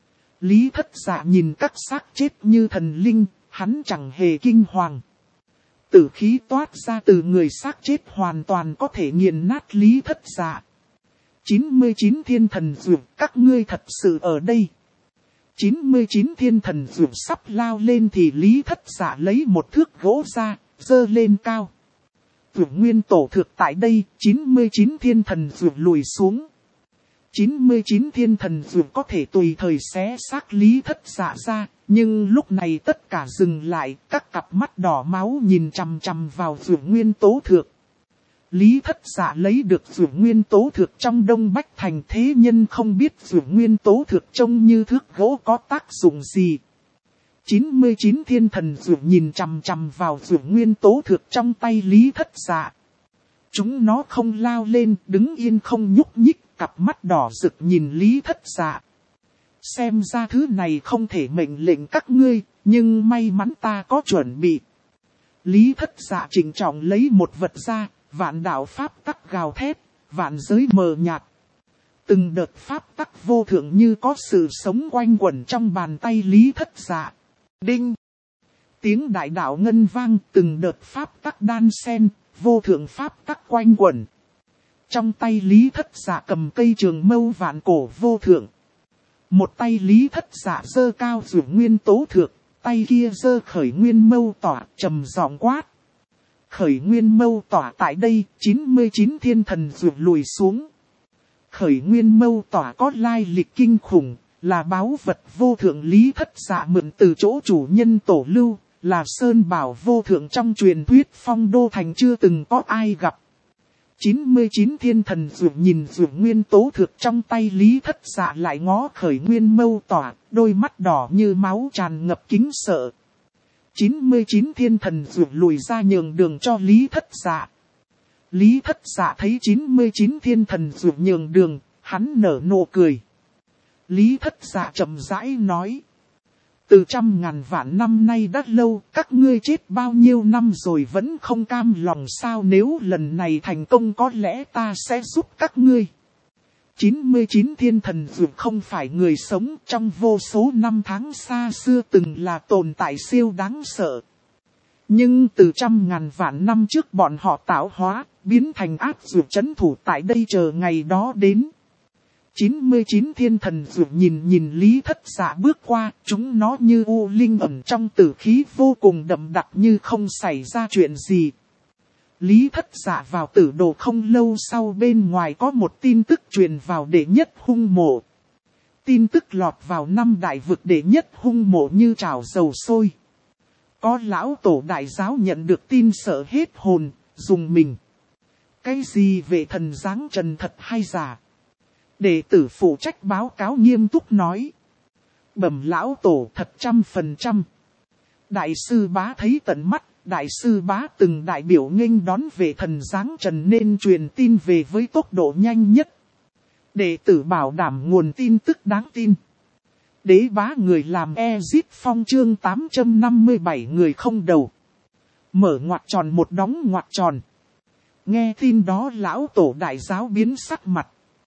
Lý Thất Dạ nhìn các xác chết như thần linh, hắn chẳng hề kinh hoàng. Tử khí toát ra từ người xác chết hoàn toàn có thể nghiền nát Lý Thất Dạ. 99 thiên thần dược, các ngươi thật sự ở đây. 99 thiên thần dược sắp lao lên thì Lý Thất Dạ lấy một thước gỗ ra, giơ lên cao. Dược nguyên tổ thực tại đây, 99 thiên thần dược lùi xuống. 99 thiên thần dược có thể tùy thời xé xác Lý Thất Dạ ra, nhưng lúc này tất cả dừng lại, các cặp mắt đỏ máu nhìn chằm chằm vào dược nguyên tố thược. Lý Thất Dạ lấy được dược nguyên tố thược trong Đông Bách Thành, thế nhân không biết dược nguyên tố thược trông như thước gỗ có tác dụng gì. 99 thiên thần dược nhìn chằm chằm vào dược nguyên tố thược trong tay Lý Thất Dạ. Chúng nó không lao lên, đứng yên không nhúc nhích, cặp mắt đỏ rực nhìn Lý Thất Dạ. Xem ra thứ này không thể mệnh lệnh các ngươi, nhưng may mắn ta có chuẩn bị. Lý Thất Dạ trịnh trọng lấy một vật ra. Vạn đạo pháp tắc gào thét, vạn giới mờ nhạt. Từng đợt pháp tắc vô thượng như có sự sống quanh quẩn trong bàn tay Lý Thất Dạ. Đinh! Tiếng đại đạo ngân vang, từng đợt pháp tắc đan xen, vô thượng pháp tắc quanh quẩn. Trong tay Lý Thất Dạ cầm cây trường mâu vạn cổ vô thượng. Một tay Lý Thất Dạ giơ cao dược nguyên tố thượng, tay kia giơ khởi nguyên mâu tỏa, trầm giọng quát. Khởi nguyên mâu tỏa tại đây, 99 thiên thần rụt lùi xuống. Khởi nguyên mâu tỏa có lai lịch kinh khủng, là báu vật vô thượng Lý Thất Dạ mượn từ chỗ chủ nhân tổ lưu, Là Sơn Bảo vô thượng trong truyền thuyết Phong Đô Thành chưa từng có ai gặp. 99 thiên thần dụ nhìn dụ nguyên tố thực trong tay Lý Thất Dạ lại ngó khởi nguyên mâu tỏa, đôi mắt đỏ như máu tràn ngập kính sợ. 99 thiên thần dụ lùi ra nhường đường cho Lý Thất Dạ. Lý Thất Dạ thấy 99 thiên thần dụ nhường đường, hắn nở nụ cười. Lý Thất Dạ chậm rãi nói. Từ 100.000 vạn năm nay đã lâu, các ngươi chết bao nhiêu năm rồi vẫn không cam lòng sao, nếu lần này thành công có lẽ ta sẽ giúp các ngươi. 99 thiên thần dù không phải người sống, trong vô số năm tháng xa xưa từng là tồn tại siêu đáng sợ. Nhưng từ 100.000 vạn năm trước bọn họ tạo hóa, biến thành ác dù trấn thủ tại đây chờ ngày đó đến. 99 thiên thần dù nhìn Lý Thất Dạ bước qua, chúng nó như u linh ẩn trong tử khí vô cùng đậm đặc như không xảy ra chuyện gì. Lý Thất Dạ vào tử đồ không lâu sau, bên ngoài có một tin tức truyền vào đệ nhất hung mộ. Tin tức lọt vào 5 đại vực đệ nhất hung mộ như trào dầu sôi. Có lão tổ đại giáo nhận được tin sợ hết hồn, dùng mình. Cái gì về thần dáng trần thật hay giả? Đệ tử phụ trách báo cáo nghiêm túc nói. Bẩm lão tổ thật 100%. Đại sư bá thấy tận mắt, đại sư bá từng đại biểu nghênh đón về thần dáng trần nên truyền tin về với tốc độ nhanh nhất. Đệ tử bảo đảm nguồn tin tức đáng tin. Đế bá người làm Ezit Phong chương 857 người không đầu. Mở ngoặc tròn một đóng ngoặc tròn. Nghe tin đó lão tổ đại giáo biến sắc mặt.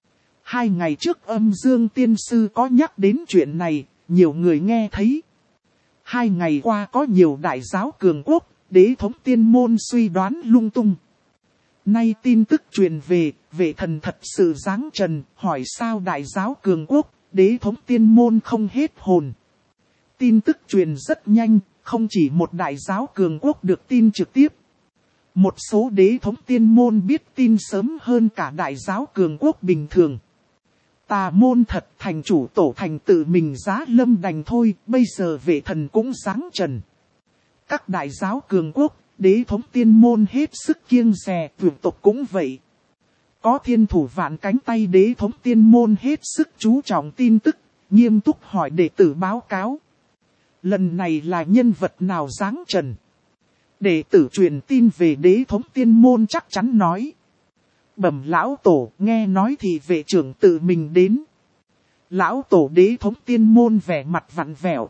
2 ngày trước Âm Dương tiên sư có nhắc đến chuyện này, nhiều người nghe thấy. 2 ngày qua có nhiều đại giáo cường quốc, đế thống tiên môn suy đoán lung tung. Nay tin tức truyền về, vệ thần thật sự giáng trần, hỏi sao đại giáo cường quốc, đế thống tiên môn không hết hồn. Tin tức truyền rất nhanh, không chỉ một đại giáo cường quốc được tin trực tiếp. Một số đế thống tiên môn biết tin sớm hơn cả đại giáo cường quốc bình thường. Tà môn thật, thành chủ tổ thành tự mình giá lâm đành thôi, bây giờ vệ thần cũng giáng trần. Các đại giáo cường quốc, đế thống tiên môn hết sức kiêng dè, vượt tộc cũng vậy. Có thiên thủ vạn cánh tay đế thống tiên môn hết sức chú trọng tin tức, nghiêm túc hỏi đệ tử báo cáo. Lần này là nhân vật nào giáng trần? Đệ tử truyền tin về đế thống tiên môn chắc chắn nói. Bẩm lão tổ, nghe nói thì vệ trưởng tự mình đến. Lão tổ đế thống tiên môn vẻ mặt vặn vẹo.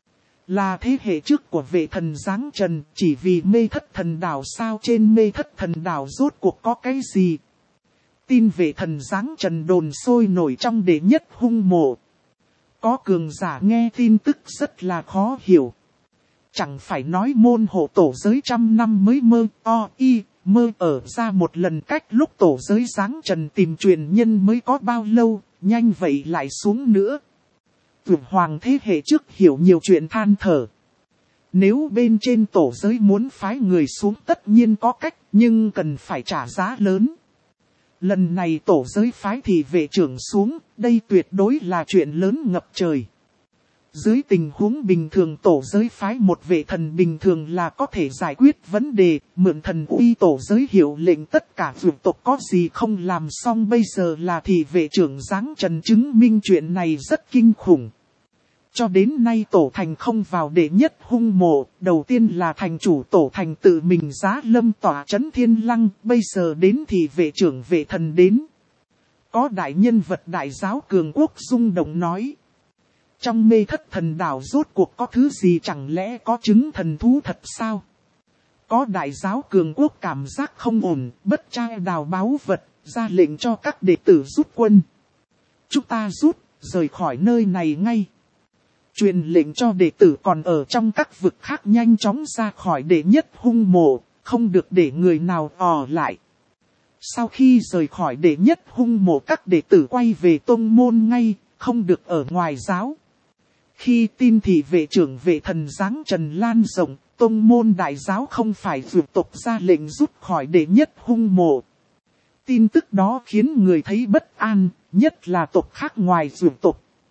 Là thế hệ trước của vệ thần giáng trần, chỉ vì mê thất thần đảo sao, trên mê thất thần đảo rốt cuộc có cái gì? Tin vệ thần giáng trần đồn sôi nổi trong đệ nhất hung mộ. Có cường giả nghe tin tức rất là khó hiểu. Chẳng phải nói môn hộ tổ giới 100 năm mới mơ ở ra một lần, cách lúc tổ giới giáng trần tìm truyền nhân mới có bao lâu, nhanh vậy lại xuống nữa. Vượt hoàng thế hệ trước hiểu nhiều chuyện than thở. Nếu bên trên tổ giới muốn phái người xuống tất nhiên có cách, nhưng cần phải trả giá lớn. Lần này tổ giới phái thì vệ trưởng xuống, đây tuyệt đối là chuyện lớn ngập trời. Dưới tình huống bình thường tổ giới phái một vệ thần bình thường là có thể giải quyết vấn đề, mượn thần uy tổ giới hiệu lệnh tất cả vượt tộc có gì không làm xong, bây giờ là thì vệ trưởng giáng trần chứng minh chuyện này rất kinh khủng. Cho đến nay tổ thành không vào đệ nhất hung mộ, đầu tiên là thành chủ tổ thành tự mình giá lâm tỏa trấn thiên lăng, bây giờ đến thì vệ trưởng vệ thần đến. Có đại nhân vật đại giáo cường quốc rung động nói. Trong mê thất thần đảo rốt cuộc có thứ gì, chẳng lẽ có chứng thần thú thật sao? Có đại giáo cường quốc cảm giác không ổn, bất trai đào báu vật, ra lệnh cho các đệ tử rút quân. Chúng ta rút, rời khỏi nơi này ngay. Truyền lệnh cho đệ tử còn ở trong các vực khác nhanh chóng ra khỏi đệ nhất hung mộ, không được để người nào lại. Sau khi rời khỏi đệ nhất hung mộ, các đệ tử quay về tông môn ngay, không được ở ngoài giáo. Khi tin thì vệ trưởng vệ thần giáng trần lan rộng, tông môn đại giáo không phải vượt tộc ra lệnh rút khỏi đệ nhất hung mộ. Tin tức đó khiến người thấy bất an, nhất là tộc khác ngoài vượt tộc.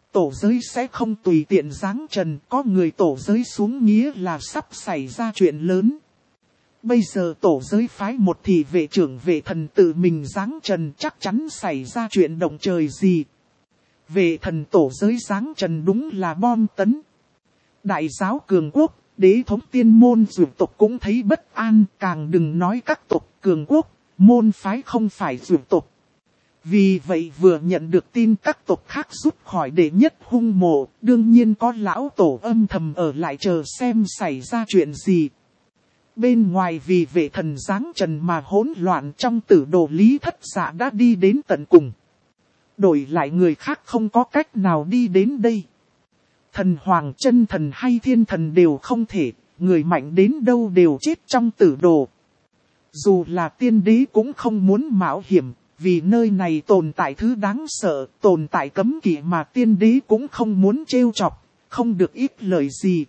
Tổ giới sẽ không tùy tiện giáng trần, có người tổ giới xuống nghĩa là sắp xảy ra chuyện lớn. Bây giờ tổ giới phái một thị vệ trưởng vệ thần tự mình giáng trần, chắc chắn xảy ra chuyện động trời gì. Vệ thần tổ giới giáng trần đúng là bom tấn. Đại giáo cường quốc, đế thống tiên môn dược tộc cũng thấy bất an, càng đừng nói các tộc cường quốc, môn phái không phải dược tộc. Vì vậy vừa nhận được tin các tộc khác rút khỏi đệ nhất hung mộ, đương nhiên có lão tổ âm thầm ở lại chờ xem xảy ra chuyện gì. Bên ngoài vì vệ thần giáng trần mà hỗn loạn, trong tử đồ Lý Thất Dạ đã đi đến tận cùng. Đổi lại người khác không có cách nào đi đến đây. Thần hoàng chân thần hay thiên thần đều không thể, người mạnh đến đâu đều chết trong tử đồ. Dù là tiên đế cũng không muốn mạo hiểm, vì nơi này tồn tại thứ đáng sợ, tồn tại cấm kỵ mà tiên đế cũng không muốn trêu chọc, không được ít lời gì.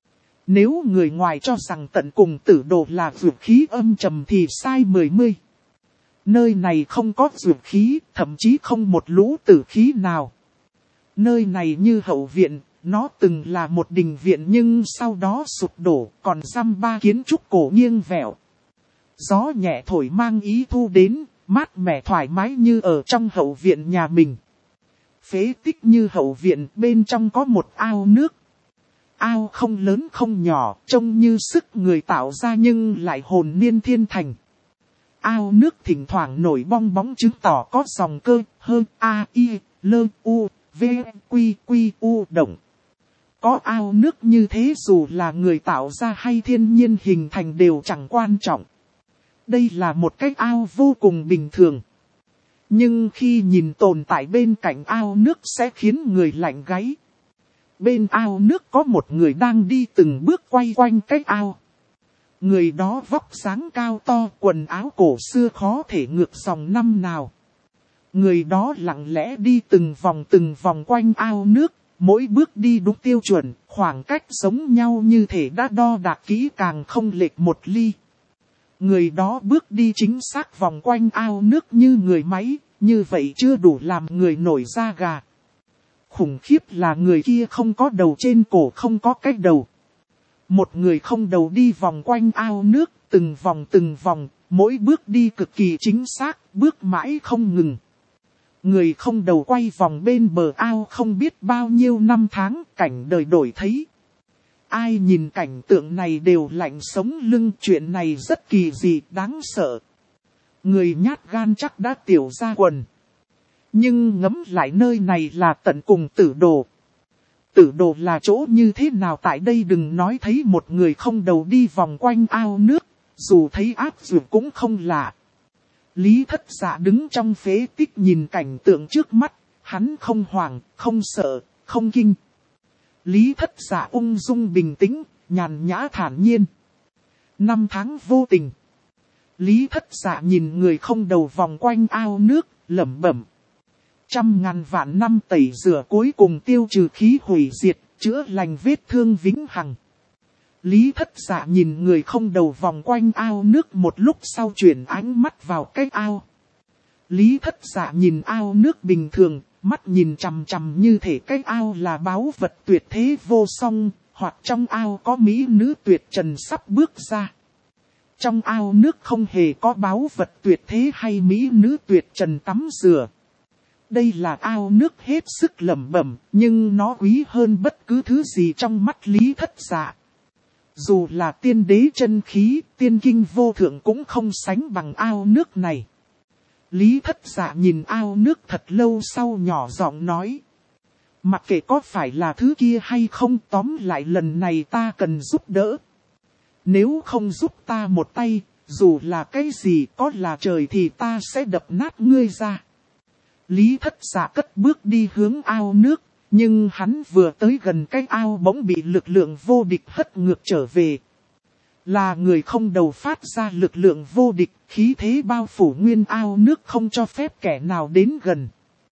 Nếu người ngoài cho rằng tận cùng tử đồ là dược khí âm trầm thì sai 10. Nơi này không có dược khí, thậm chí không một lũ tử khí nào. Nơi này như hậu viện, nó từng là một đình viện nhưng sau đó sụp đổ, còn dăm ba kiến trúc cổ nghiêng vẹo. Gió nhẹ thổi mang ý thu đến, mát mẻ thoải mái như ở trong hậu viện nhà mình. Phế tích như hậu viện, bên trong có một ao nước. Ao không lớn không nhỏ, trông như sức người tạo ra nhưng lại hồn niên thiên thành. Ao nước thỉnh thoảng nổi bong bóng chứng tỏ có dòng cơ, hơn A, I, L, U, V, Quy, Quy, U động. Có ao nước như thế dù là người tạo ra hay thiên nhiên hình thành đều chẳng quan trọng. Đây là một cái ao vô cùng bình thường. Nhưng khi nhìn tồn tại bên cạnh ao nước sẽ khiến người lạnh gáy. Bên ao nước có một người đang đi từng bước quay quanh cái ao. Người đó vóc dáng cao to, quần áo cổ xưa khó thể ngược dòng năm nào. Người đó lặng lẽ đi từng vòng quanh ao nước, mỗi bước đi đúng tiêu chuẩn, khoảng cách giống nhau như thể đã đo đạc kỹ càng không lệch một ly. Người đó bước đi chính xác vòng quanh ao nước như người máy, như vậy chưa đủ làm người nổi da gà. Khủng khiếp là người kia không có đầu, trên cổ không có cái đầu. Một người không đầu đi vòng quanh ao nước, từng vòng, mỗi bước đi cực kỳ chính xác, bước mãi không ngừng. Người không đầu quay vòng bên bờ ao không biết bao nhiêu năm tháng, cảnh đời đổi thấy. Ai nhìn cảnh tượng này đều lạnh sống lưng, chuyện này rất kỳ dị, đáng sợ. Người nhát gan chắc đã tiểu ra quần. Nhưng ngẫm lại nơi này là tận cùng tử đồ. Tử đồ là chỗ như thế nào tại đây, đừng nói thấy một người không đầu đi vòng quanh ao nước, dù thấy áp dược cũng không lạ. Lý Thất Dạ đứng trong phế tích nhìn cảnh tượng trước mắt, hắn không hoảng, không sợ, không kinh. Lý Thất Dạ ung dung bình tĩnh, nhàn nhã thản nhiên. Năm tháng vô tình. Lý Thất Dạ nhìn người không đầu vòng quanh ao nước, lẩm bẩm. 100.000 vạn năm tẩy rửa cuối cùng tiêu trừ khí hủy diệt, chữa lành vết thương vĩnh hằng. Lý Thất Dạ nhìn người không đầu vòng quanh ao nước một lúc sau chuyển ánh mắt vào cái ao. Lý Thất Dạ nhìn ao nước bình thường, mắt nhìn chằm chằm như thể cái ao là báu vật tuyệt thế vô song, hoặc trong ao có mỹ nữ tuyệt trần sắp bước ra. Trong ao nước không hề có báu vật tuyệt thế hay mỹ nữ tuyệt trần tắm rửa. Đây là ao nước hết sức lẩm bẩm, nhưng nó quý hơn bất cứ thứ gì trong mắt Lý Thất Dạ. Dù là tiên đế chân khí, tiên kinh vô thượng cũng không sánh bằng ao nước này. Lý Thất Dạ nhìn ao nước thật lâu sau nhỏ giọng nói. Mặc kệ có phải là thứ kia hay không, tóm lại lần này ta cần giúp đỡ. Nếu không giúp ta một tay, dù là cái gì có là trời thì ta sẽ đập nát ngươi ra. Lý Thất Dạ cất bước đi hướng ao nước, nhưng hắn vừa tới gần cái ao bỗng bị lực lượng vô địch hất ngược trở về. Là người không đầu phát ra lực lượng vô địch, khí thế bao phủ nguyên ao nước không cho phép kẻ nào đến gần.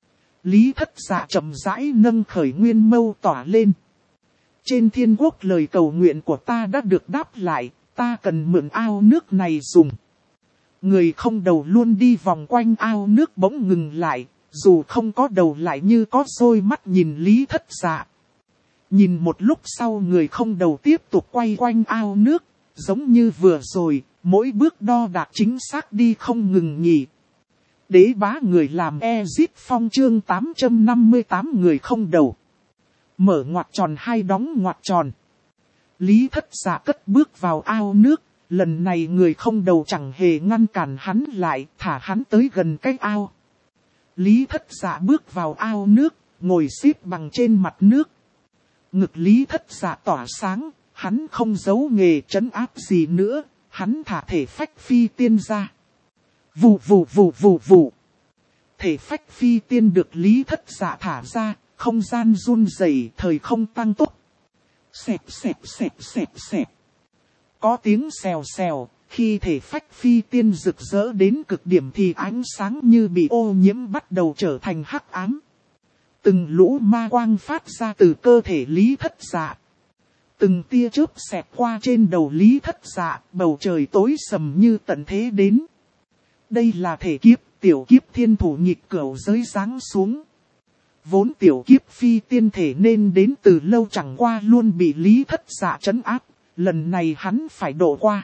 Lý Thất Dạ chậm rãi nâng khởi nguyên mâu tỏa lên. Trên thiên quốc lời cầu nguyện của ta đã được đáp lại, ta cần mượn ao nước này dùng. Người không đầu luôn đi vòng quanh ao nước bỗng ngừng lại, dù không có đầu lại như có đôi mắt nhìn Lý Thất Dạ. Nhìn một lúc sau người không đầu tiếp tục quay quanh ao nước, giống như vừa rồi, mỗi bước đo đạc chính xác đi không ngừng nghỉ. Đế bá người làm Ezip Phong chương 858 người không đầu. Mở ngoặc tròn hai đóng ngoặc tròn. Lý Thất Dạ cất bước vào ao nước, lần này người không đầu chẳng hề ngăn cản hắn lại, thả hắn tới gần cái ao. Lý Thất Dạ bước vào ao nước, ngồi xếp bằng trên mặt nước. Ngực Lý Thất Dạ tỏa sáng, hắn không giấu nghề trấn áp gì nữa, hắn thả thể phách phi tiên ra. Vù vù vù vù vù. Thể phách phi tiên được Lý Thất Dạ thả ra, không gian run rẩy, thời không tăng tốc. Xẹp xẹp xẹp xẹp xẹp. Có tiếng xèo xèo, khi thể phách phi tiên rực rỡ đến cực điểm thì ánh sáng như bị ô nhiễm bắt đầu trở thành hắc ám. Từng lũ ma quang phát ra từ cơ thể Lý Thất Dạ. Từng tia chớp xẹt qua trên đầu Lý Thất Dạ, bầu trời tối sầm như tận thế đến. Đây là thể kiếp, tiểu kiếp thiên thủ nghịch cửu giới giáng xuống. Vốn tiểu kiếp phi tiên thể nên đến từ lâu chẳng qua luôn bị Lý Thất Dạ trấn áp, lần này hắn phải độ qua.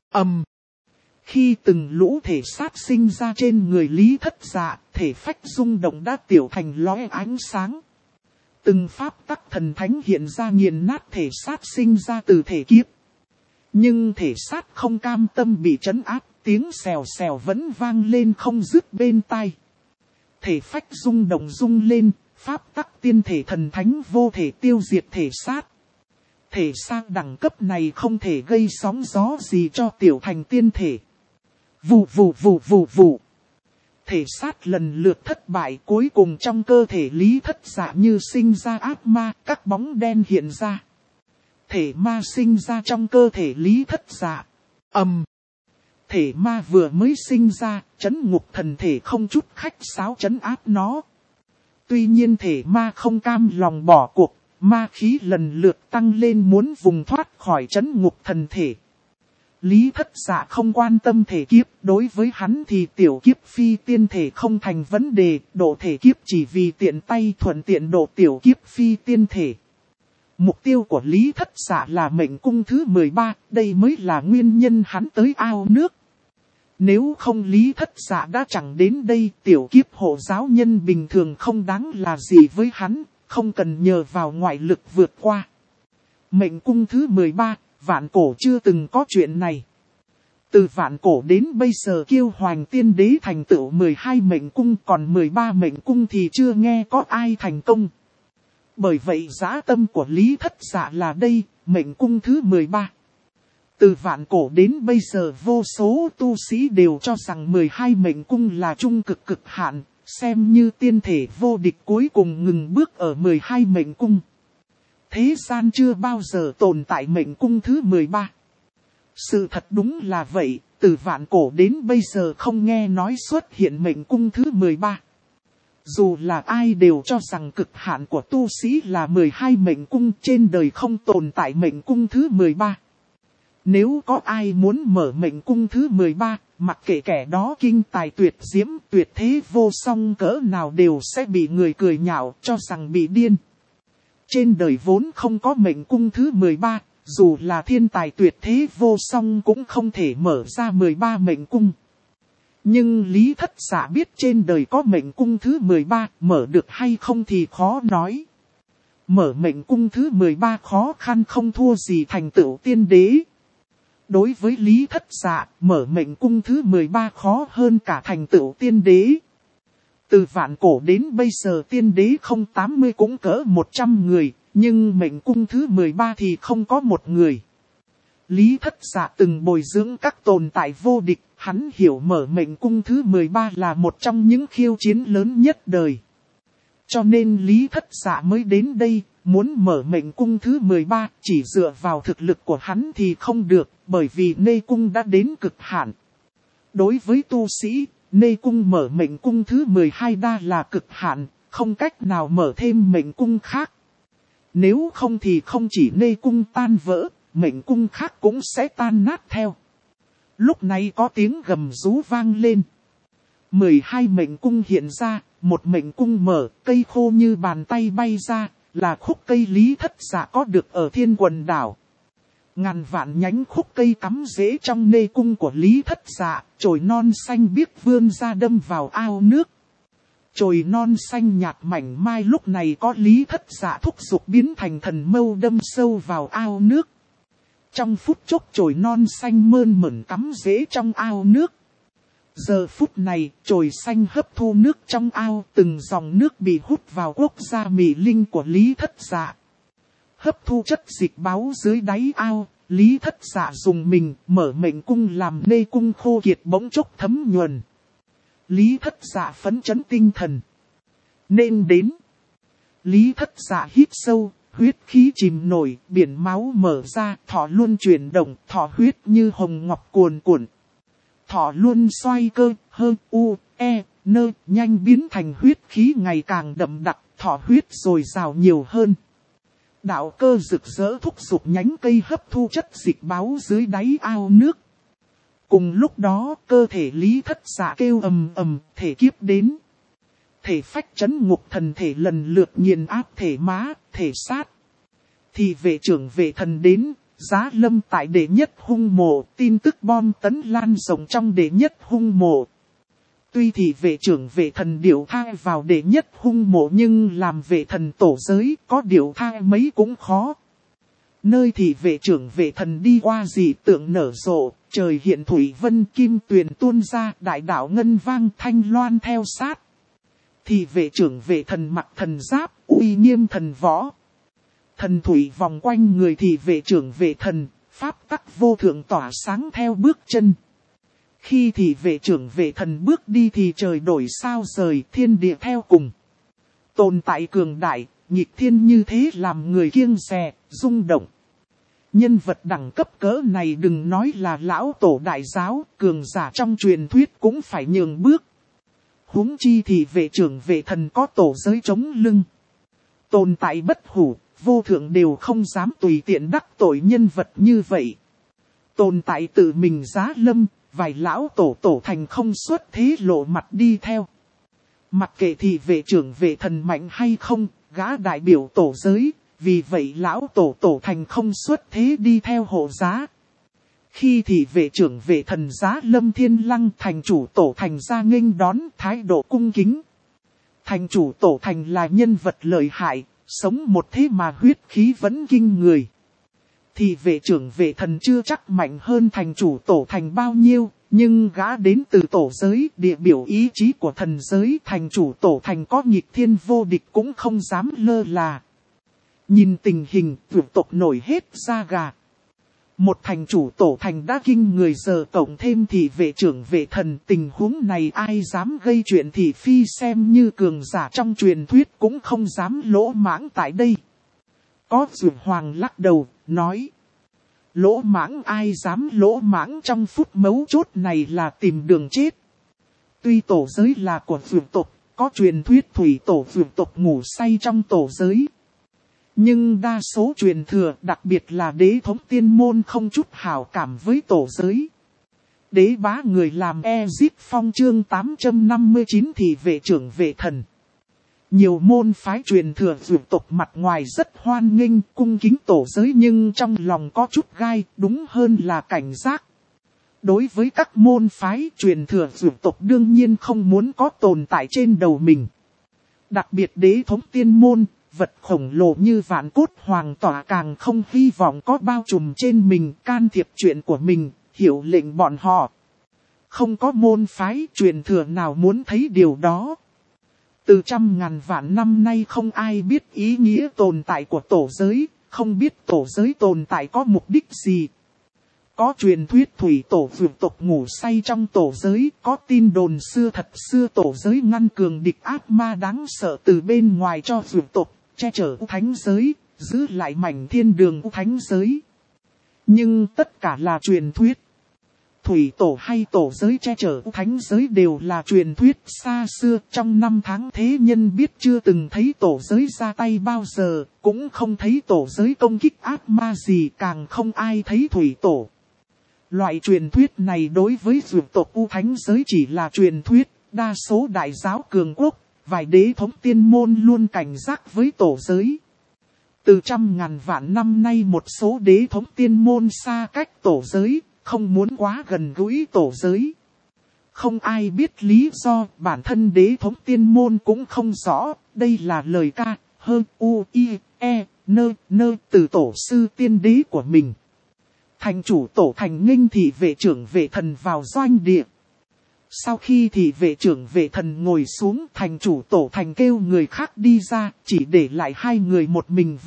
Khi từng lũ thể sát sinh ra trên người Lý Thất Dạ, thể phách rung động đã tiểu thành lóe ánh sáng. Từng pháp tắc thần thánh hiện ra nghiền nát thể sát sinh ra từ thể kiếp. Nhưng thể sát không cam tâm bị trấn áp, tiếng xèo xèo vẫn vang lên không dứt bên tai. Thể phách rung động rung lên, pháp tắc tiên thể thần thánh vô thể tiêu diệt thể sát. Thể xác đẳng cấp này không thể gây sóng gió gì cho tiểu thành tiên thể. Vù vù vù vù vù. Thể sát lần lượt thất bại, cuối cùng trong cơ thể Lý Thất Dạ như sinh ra ác ma, các bóng đen hiện ra. Thể ma sinh ra trong cơ thể Lý Thất Dạ. Thể ma vừa mới sinh ra, trấn ngục thần thể không chút khách sáo trấn áp nó. Tuy nhiên thể ma không cam lòng bỏ cuộc, ma khí lần lượt tăng lên muốn vùng thoát khỏi trấn ngục thần thể. Lý Thất Dạ không quan tâm thể kiếp, đối với hắn thì tiểu kiếp phi tiên thể không thành vấn đề, độ thể kiếp chỉ vì tiện tay thuận tiện độ tiểu kiếp phi tiên thể. Mục tiêu của Lý Thất Dạ là mệnh cung thứ 13, đây mới là nguyên nhân hắn tới ao nước. Nếu không Lý Thất Dạ đã chẳng đến đây, tiểu kiếp hộ giáo nhân bình thường không đáng là gì với hắn, không cần nhờ vào ngoại lực vượt qua. Mệnh cung thứ 13, vạn cổ chưa từng có chuyện này. Từ vạn cổ đến bây giờ Kiêu Hoành Tiên Đế thành tựu 12 mệnh cung, còn 13 mệnh cung thì chưa nghe có ai thành công. Bởi vậy dã tâm của Lý Thất Dạ là đây, mệnh cung thứ 13. Từ vạn cổ đến bây giờ vô số tu sĩ đều cho rằng 12 mệnh cung là trung cực cực hạn, xem như tiên thể vô địch cuối cùng ngừng bước ở 12 mệnh cung. Thế gian chưa bao giờ tồn tại mệnh cung thứ 13. Sự thật đúng là vậy, từ vạn cổ đến bây giờ không nghe nói xuất hiện mệnh cung thứ 13. Dù là ai đều cho rằng cực hạn của tu sĩ là 12 mệnh cung, trên đời không tồn tại mệnh cung thứ 13. Nếu có ai muốn mở mệnh cung thứ 13, mặc kệ kẻ đó kinh tài tuyệt diễm, tuyệt thế vô song cỡ nào đều sẽ bị người cười nhạo cho rằng bị điên. Trên đời vốn không có mệnh cung thứ 13, dù là thiên tài tuyệt thế vô song cũng không thể mở ra 13 mệnh cung. Nhưng Lý Thất Dạ biết trên đời có mệnh cung thứ 13, mở được hay không thì khó nói. Mở mệnh cung thứ 13 khó khăn không thua gì thành tựu tiên đế. Đối với Lý Thất Dạ, mở mệnh cung thứ 13 khó hơn cả thành tựu tiên đế. Từ vạn cổ đến bây giờ tiên đế không 80 cũng cỡ 100 người, nhưng mệnh cung thứ 13 thì không có một người. Lý Thất Dạ từng bồi dưỡng các tồn tại vô địch, hắn hiểu mở mệnh cung thứ 13 là một trong những khiêu chiến lớn nhất đời. Cho nên Lý Thất Dạ mới đến đây, muốn mở mệnh cung thứ 13, chỉ dựa vào thực lực của hắn thì không được, bởi vì Nê Cung đã đến cực hạn. Đối với tu sĩ, Nê Cung mở mệnh cung thứ 12 đa là cực hạn, không cách nào mở thêm mệnh cung khác. Nếu không thì không chỉ Nê Cung tan vỡ, mệnh cung khác cũng sẽ tan nát theo. Lúc này có tiếng gầm rú vang lên. 12 mệnh cung hiện ra, một mệnh cung mở, cây khô như bàn tay bay ra, là khúc cây Lý Thất Dạ có được ở Thiên Quần Đảo. Ngàn vạn nhánh khúc cây cắm rễ trong nê cung của Lý Thất Dạ, chồi non xanh biếc vươn ra đâm vào ao nước. Chồi non xanh nhạt mảnh mai lúc này có Lý Thất Dạ thúc giục biến thành thần mâu đâm sâu vào ao nước. Trong phút chốc chồi non xanh mơn mởn cắm rễ trong ao nước. Giờ phút này, chồi xanh hấp thu nước trong ao, từng dòng nước bị hút vào quốc gia Mị Linh của Lý Thất Dạ. Hấp thu chất dịch báu dưới đáy ao, Lý Thất Dạ dùng mình mở mệnh cung làm nê cung khô kiệt bỗng chốc thấm nhuần. Lý Thất Dạ phấn chấn tinh thần. Nên đến. Lý Thất Dạ hít sâu, huyết khí chìm nổi, biển máu mở ra, thọ luôn chuyển động, thọ huyết như hồng ngọc cuồn cuộn. Thọ luôn xoay cơ, hơ, u, e, nơ, nhanh biến thành huyết khí ngày càng đậm đặc, thọ huyết dồi dào nhiều hơn. Đạo cơ rực rỡ thúc giục nhánh cây hấp thu chất dịch báu dưới đáy ao nước. Cùng lúc đó, cơ thể Lý Thất Dạ kêu ầm ầm, thể kiếp đến. Thể phách chấn ngục thần thể lần lượt nghiền áp thể má, thể sát. Thì vệ trưởng vệ thần đến, giá lâm tại đệ nhất hung mộ, tin tức bom tấn lan rộng trong đệ nhất hung mộ. Tuy thì vệ trưởng vệ thần điều thai vào đệ nhất hung mộ nhưng làm vệ thần tổ giới có điều thai mấy cũng khó. Nơi thì vệ trưởng vệ thần đi qua dị tượng nở rộ, trời hiện thủy vân kim tuyền tuôn ra, đại đạo ngân vang thanh loan theo sát. Thì vệ trưởng vệ thần mặc thần giáp, uy nghiêm thần võ. Thần thủy vòng quanh người thì vệ trưởng vệ thần, pháp tắc vô thượng tỏa sáng theo bước chân. Khi thì vệ trưởng vệ thần bước đi thì trời đổi sao rời, thiên địa theo cùng. Tồn tại cường đại, nhịp thiên như thế làm người kiêng dè, rung động. Nhân vật đẳng cấp cỡ này đừng nói là lão tổ đại giáo, cường giả trong truyền thuyết cũng phải nhường bước. Huống chi thì vệ trưởng vệ thần có tổ giới chống lưng. Tồn tại bất hủ, vô thượng đều không dám tùy tiện đắc tội nhân vật như vậy. Tồn tại tự mình giá lâm, vài lão tổ thành không xuất thế lộ mặt đi theo. Mặc kệ thì vệ trưởng vệ thần mạnh hay không, gã đại biểu tổ giới, vì vậy lão tổ thành không xuất thế đi theo hộ giá. Khi thì vệ trưởng vệ thần giá lâm thiên lăng thành chủ tổ thành ra nghênh đón thái độ cung kính. Thành chủ tổ thành là nhân vật lợi hại, sống một thế mà huyết khí vẫn kinh người. Thì vệ trưởng vệ thần chưa chắc mạnh hơn thành chủ tổ thành bao nhiêu, nhưng gã đến từ tổ giới, địa biểu ý chí của thần giới, thành chủ tổ thành có nghịch thiên vô địch cũng không dám lơ là. Nhìn tình hình, vượt tộc nổi hết da gà. Một thành chủ tổ thành đã kinh người giờ cộng thêm thì vệ trưởng vệ thần, tình huống này ai dám gây chuyện thì phi xem như cường giả trong truyền thuyết cũng không dám lỗ mãng tại đây. Có Dược Hoàng lắc đầu, nói. Lỗ mãng ai dám lỗ mãng trong phút mấu chốt này là tìm đường chết. Tuy tổ giới là của Dược tộc, có truyền thuyết thủy tổ Dược tộc ngủ say trong tổ giới. Nhưng đa số truyền thừa, đặc biệt là đế thống tiên môn không chút hảo cảm với tổ giới. Đế bá người làm Ezip Phong chương 859 thì vệ trưởng vệ thần. Nhiều môn phái truyền thừa dược tộc mặt ngoài rất hoan nghênh cung kính tổ giới nhưng trong lòng có chút gai, đúng hơn là cảnh giác. Đối với các môn phái truyền thừa dược tộc đương nhiên không muốn có tồn tại trên đầu mình. Đặc biệt đế thống tiên môn, vật khổng lồ như vạn cốt hoàng tỏa càng không hy vọng có bao trùm trên mình can thiệp chuyện của mình, hiểu lệnh bọn họ. Không có môn phái truyền thừa nào muốn thấy điều đó. Từ trăm ngàn vạn năm nay không ai biết ý nghĩa tồn tại của tổ giới, không biết tổ giới tồn tại có mục đích gì. Có truyền thuyết thủy tổ vượt tộc ngủ say trong tổ giới, có tin đồn xưa thật xưa tổ giới ngăn cường địch ác ma đáng sợ từ bên ngoài cho vượt tộc, che chở thánh giới, giữ lại mảnh thiên đường thánh giới. Nhưng tất cả là truyền thuyết. Thủy tổ hay tổ giới che chở thánh giới đều là truyền thuyết xa xưa. Trong năm tháng thế nhân biết chưa từng thấy tổ giới ra tay bao giờ, cũng không thấy tổ giới công kích ác ma gì, càng không ai thấy thủy tổ. Loại truyền thuyết này đối với dược tộc U thánh giới chỉ là truyền thuyết, đa số đại giáo cường quốc, vài đế thống tiên môn luôn cảnh giác với tổ giới. Từ trăm ngàn vạn năm nay một số đế thống tiên môn xa cách tổ giới, không muốn quá gần gũi tổ giới. Không ai biết lý do, bản thân đế thống tiên môn cũng không rõ, đây là lời ca, hơn nơ từ tổ sư tiên đế của mình. Thành chủ tổ thành nghênh thị vệ trưởng vệ thần vào doanh địa. Sau khi thị vệ trưởng vệ thần ngồi xuống, thành chủ tổ thành kêu người khác đi ra, chỉ để lại hai người một mình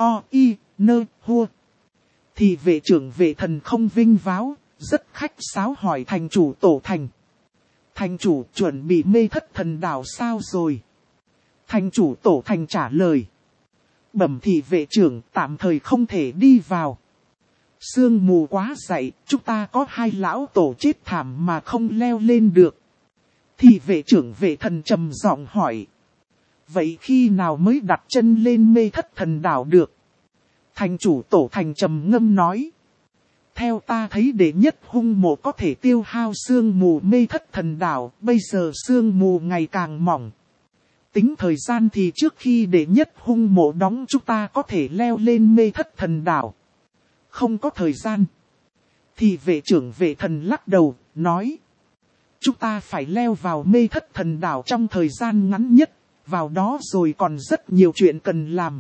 hua. Thị vệ trưởng vệ thần không vinh váo, rất khách sáo hỏi thành chủ tổ thành. Thành chủ chuẩn bị mê thất thần đảo sao rồi? Thành chủ tổ thành trả lời. Bẩm thị vệ trưởng tạm thời không thể đi vào. Sương mù quá dày, chúng ta có hai lão tổ chết thảm mà không leo lên được. Thị vệ trưởng vệ thần trầm giọng hỏi. Vậy khi nào mới đặt chân lên mê thất thần đảo được? Thành chủ tổ thành trầm ngâm nói. Theo ta thấy đệ nhất hung mộ có thể tiêu hao sương mù mê thất thần đảo, bây giờ sương mù ngày càng mỏng. Tính thời gian thì trước khi đệ nhất hung mộ đóng chúng ta có thể leo lên mê thất thần đảo. Không có thời gian. Thì vệ trưởng vệ thần lắc đầu, nói. Chúng ta phải leo vào mê thất thần đảo trong thời gian ngắn nhất, vào đó rồi còn rất nhiều chuyện cần làm.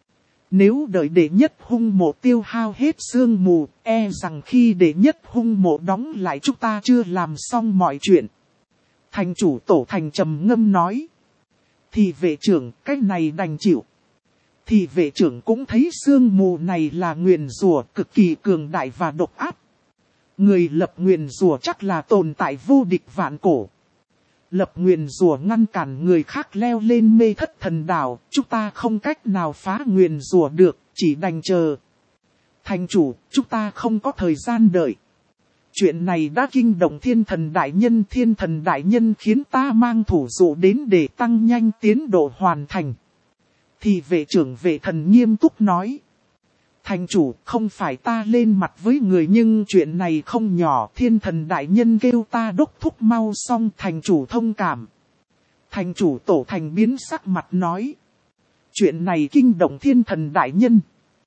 Nếu đợi đệ nhất hung mộ tiêu hao hết sương mù, e rằng khi đệ nhất hung mộ đóng lại chúng ta chưa làm xong mọi chuyện. Thành chủ tổ thành trầm ngâm nói. Thì vệ trưởng, cái này đành chịu. Thì vệ trưởng cũng thấy sương mù này là nguyền rủa cực kỳ cường đại và độc áp. Người lập nguyền rủa chắc là tồn tại vô địch vạn cổ. Lập nguyền rủa ngăn cản người khác leo lên mê thất thần đảo, chúng ta không cách nào phá nguyền rủa được, chỉ đành chờ. Thành chủ, chúng ta không có thời gian đợi. Chuyện này đã kinh động thiên thần đại nhân khiến ta mang thủ dụ đến để tăng nhanh tiến độ hoàn thành. Thì vệ trưởng vệ thần nghiêm túc nói. Thành chủ, không phải ta lên mặt với người nhưng chuyện này không nhỏ. Thiên thần đại nhân kêu ta đốc thúc mau xong, thành chủ thông cảm. Thành chủ tổ thành biến sắc mặt nói. Chuyện này kinh động thiên thần đại nhân.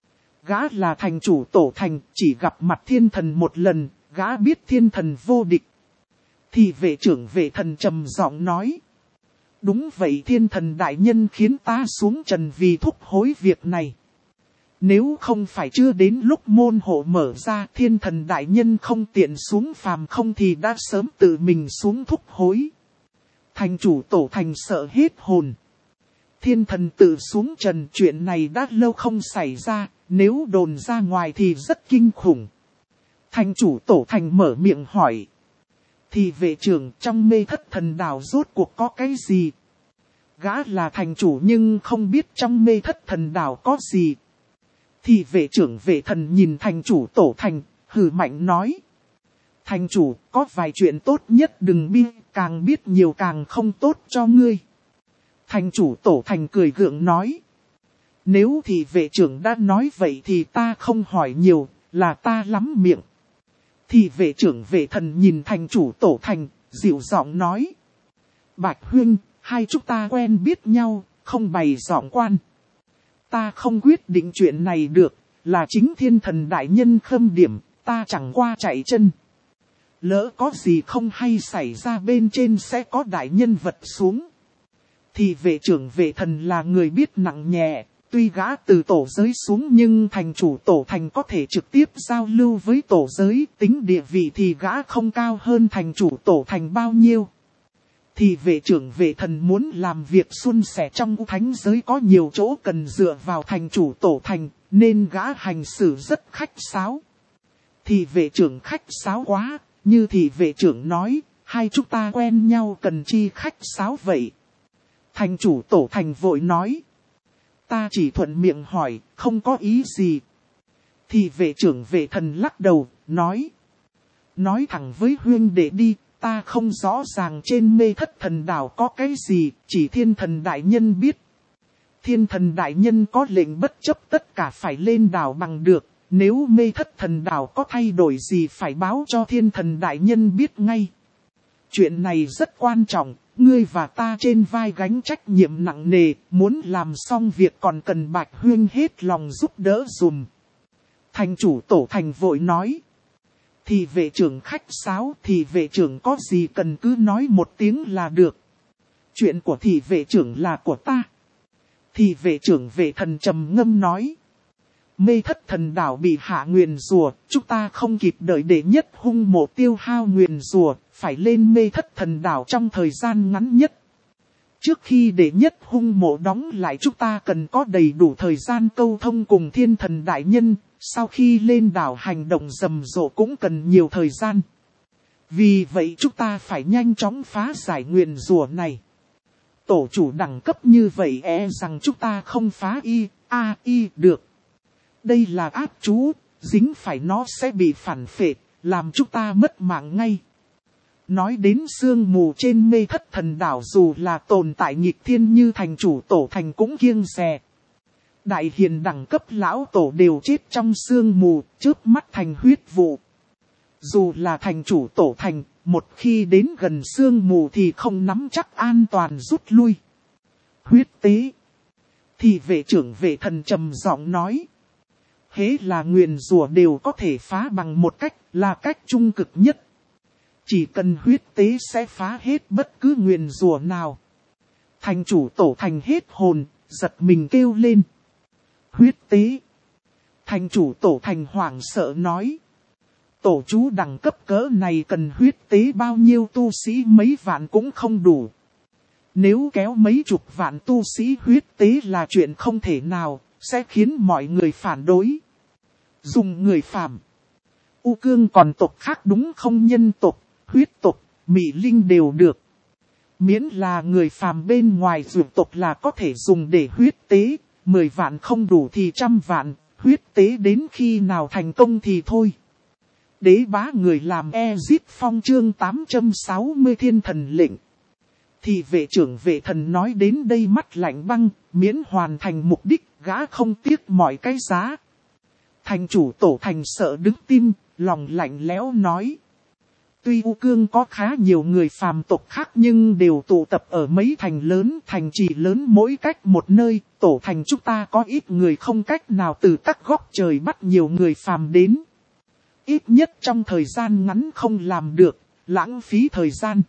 Gã là thành chủ tổ thành, chỉ gặp mặt thiên thần một lần, gã biết thiên thần vô địch. Thì vệ trưởng vệ thần trầm giọng nói. Đúng vậy, thiên thần đại nhân khiến ta xuống trần vì thúc hối việc này. Nếu không phải chưa đến lúc môn hộ mở ra, thiên thần đại nhân không tiện xuống phàm không thì đã sớm tự mình xuống thúc hối. Thành chủ tổ thành sợ hết hồn. Thiên thần tự xuống trần, chuyện này đã lâu không xảy ra, nếu đồn ra ngoài thì rất kinh khủng. Thành chủ tổ thành mở miệng hỏi. Thì vệ trưởng, trong mê thất thần đảo rốt cuộc có cái gì? Gã là thành chủ nhưng không biết trong mê thất thần đảo có gì. Thì vệ trưởng vệ thần nhìn thành chủ tổ thành, hừ mạnh nói. Thành chủ, có vài chuyện tốt nhất đừng biết, càng biết nhiều càng không tốt cho ngươi. Thành chủ tổ thành cười gượng nói. Nếu thì vệ trưởng đã nói vậy thì ta không hỏi nhiều, là ta lắm miệng. Thì vệ trưởng vệ thần nhìn thành chủ tổ thành, dịu giọng nói. Bạch huynh, hai chúng ta quen biết nhau, không bày giọng quan. Ta không quyết định chuyện này được, là chính thiên thần đại nhân khâm điểm, ta chẳng qua chạy chân. Lỡ có gì không hay xảy ra bên trên sẽ có đại nhân vật xuống. Thì vệ trưởng vệ thần là người biết nặng nhẹ, tuy gã từ tổ giới xuống nhưng thành chủ tổ thành có thể trực tiếp giao lưu với tổ giới, tính địa vị thì gã không cao hơn thành chủ tổ thành bao nhiêu. Thì vệ trưởng vệ thần muốn làm việc suôn sẻ trong thánh giới có nhiều chỗ cần dựa vào thành chủ tổ thành, nên gã hành xử rất khách sáo. Thì vệ trưởng khách sáo quá, như thì vệ trưởng nói, hai chúng ta quen nhau cần chi khách sáo vậy. Thành chủ tổ thành vội nói. Ta chỉ thuận miệng hỏi, không có ý gì. Thì vệ trưởng vệ thần lắc đầu, nói. Nói thẳng với huynh đệ đi, ta không rõ ràng trên mê thất thần đảo có cái gì, chỉ thiên thần đại nhân biết. Thiên thần đại nhân có lệnh bất chấp tất cả phải lên đảo bằng được, nếu mê thất thần đảo có thay đổi gì phải báo cho thiên thần đại nhân biết ngay. Chuyện này rất quan trọng, ngươi và ta trên vai gánh trách nhiệm nặng nề, muốn làm xong việc còn cần Bạch Huyên hết lòng giúp đỡ dùm. Thành chủ Tổ Thành vội nói. Thì vệ trưởng khách sáo, thì vệ trưởng có gì cần cứ nói một tiếng là được. Chuyện của thì vệ trưởng là của ta. Thì vệ trưởng Vệ Thần trầm ngâm nói. Mê Thất Thần Đảo bị hạ nguyền rủa, chúng ta không kịp đợi Đệ Nhất Hung Mộ tiêu hao nguyền rủa, phải lên Mê Thất Thần Đảo trong thời gian ngắn nhất. Trước khi Đệ Nhất Hung Mộ đóng lại chúng ta cần có đầy đủ thời gian câu thông cùng Thiên Thần Đại Nhân, sau khi lên đảo hành động rầm rộ cũng cần nhiều thời gian. Vì vậy chúng ta phải nhanh chóng phá giải nguyền rủa này. Tổ chủ đẳng cấp như vậy rằng chúng ta không phá được. Đây là ác chú, dính phải nó sẽ bị phản phệ, làm chúng ta mất mạng ngay. Nói đến sương mù trên Mê Thất Thần Đảo dù là tồn tại nghịch thiên như thành chủ Tổ Thành cũng kiêng dè. Đại hiền đẳng cấp lão tổ đều chết trong sương mù, chớp mắt thành huyết vụ. Dù là thành chủ Tổ Thành, một khi đến gần sương mù thì không nắm chắc an toàn rút lui. Huyết tế. Thì vệ trưởng Vệ Thần trầm giọng nói. Hễ là nguyền rủa đều có thể phá bằng một cách, là cách trung cực nhất. Chỉ cần huyết tế sẽ phá hết bất cứ nguyền rủa nào. Thành chủ Tổ Thành hết hồn, giật mình kêu lên. Huyết tế. Thành chủ Tổ Thành hoảng sợ nói. Tổ chú đẳng cấp cỡ này cần huyết tế bao nhiêu tu sĩ mấy vạn cũng không đủ. Nếu kéo mấy chục vạn tu sĩ huyết tế là chuyện không thể nào, sẽ khiến mọi người phản đối. Dùng người phàm. U Cương còn tộc khác đúng không, nhân tộc, huyết tộc, Mị Linh đều được. Miễn là người phàm bên ngoài dược tộc là có thể dùng để huyết tế, 10 vạn không đủ thì 100 vạn, huyết tế đến khi nào thành công thì thôi. Đế bá người làm Ezip Phong chương 860 Thiên Thần lệnh. Thì vệ trưởng Vệ Thần nói đến đây mắt lạnh băng, miễn hoàn thành mục đích, gã không tiếc mọi cái giá. Thành chủ Tổ Thành sợ đứng tim, lòng lạnh lẽo nói. Tuy U Cương có khá nhiều người phàm tộc khác nhưng đều tụ tập ở mấy thành lớn, thành trì lớn mỗi cách một nơi, Tổ Thành chúng ta có ít người không cách nào từ các góc trời bắt nhiều người phàm đến. Ít nhất trong thời gian ngắn không làm được, lãng phí thời gian.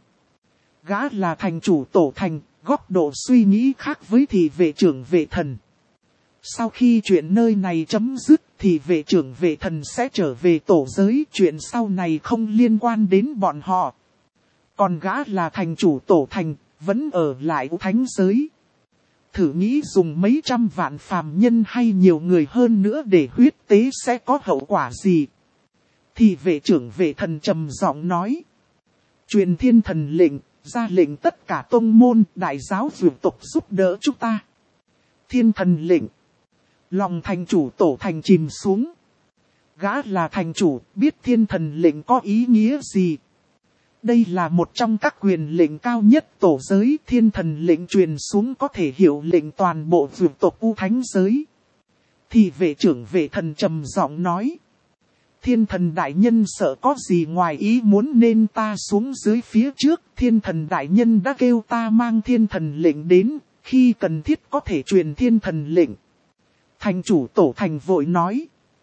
Gã là thành chủ Tổ Thành, góc độ suy nghĩ khác với thì vệ trưởng Vệ Thần. Sau khi chuyện nơi này chấm dứt thì vệ trưởng Vệ Thần sẽ trở về tổ giới, chuyện sau này không liên quan đến bọn họ. Còn gã là thành chủ Tổ Thành, vẫn ở lại thánh giới. Thử nghĩ dùng mấy trăm vạn phàm nhân hay nhiều người hơn nữa để huyết tế sẽ có hậu quả gì? Thì vệ trưởng Vệ Thần trầm giọng nói. Truyền Thiên Thần lệnh, ra lệnh tất cả tông môn, đại giáo dược tộc giúp đỡ chúng ta. Thiên Thần lệnh. Lòng thành chủ Tổ Thành chìm xuống. Gã là thành chủ, biết Thiên Thần lệnh có ý nghĩa gì. Đây là một trong các quyền lệnh cao nhất tổ giới. Thiên Thần lệnh truyền xuống có thể hiệu lệnh toàn bộ dược tộc U Thánh giới. Thì vệ trưởng Vệ Thần trầm giọng nói. Thiên Thần Đại Nhân sợ có gì ngoài ý muốn nên ta xuống dưới phía trước. Thiên Thần Đại Nhân đã kêu ta mang Thiên Thần lệnh đến, khi cần thiết có thể truyền Thiên Thần lệnh. Thành chủ Tổ Thành vội nói.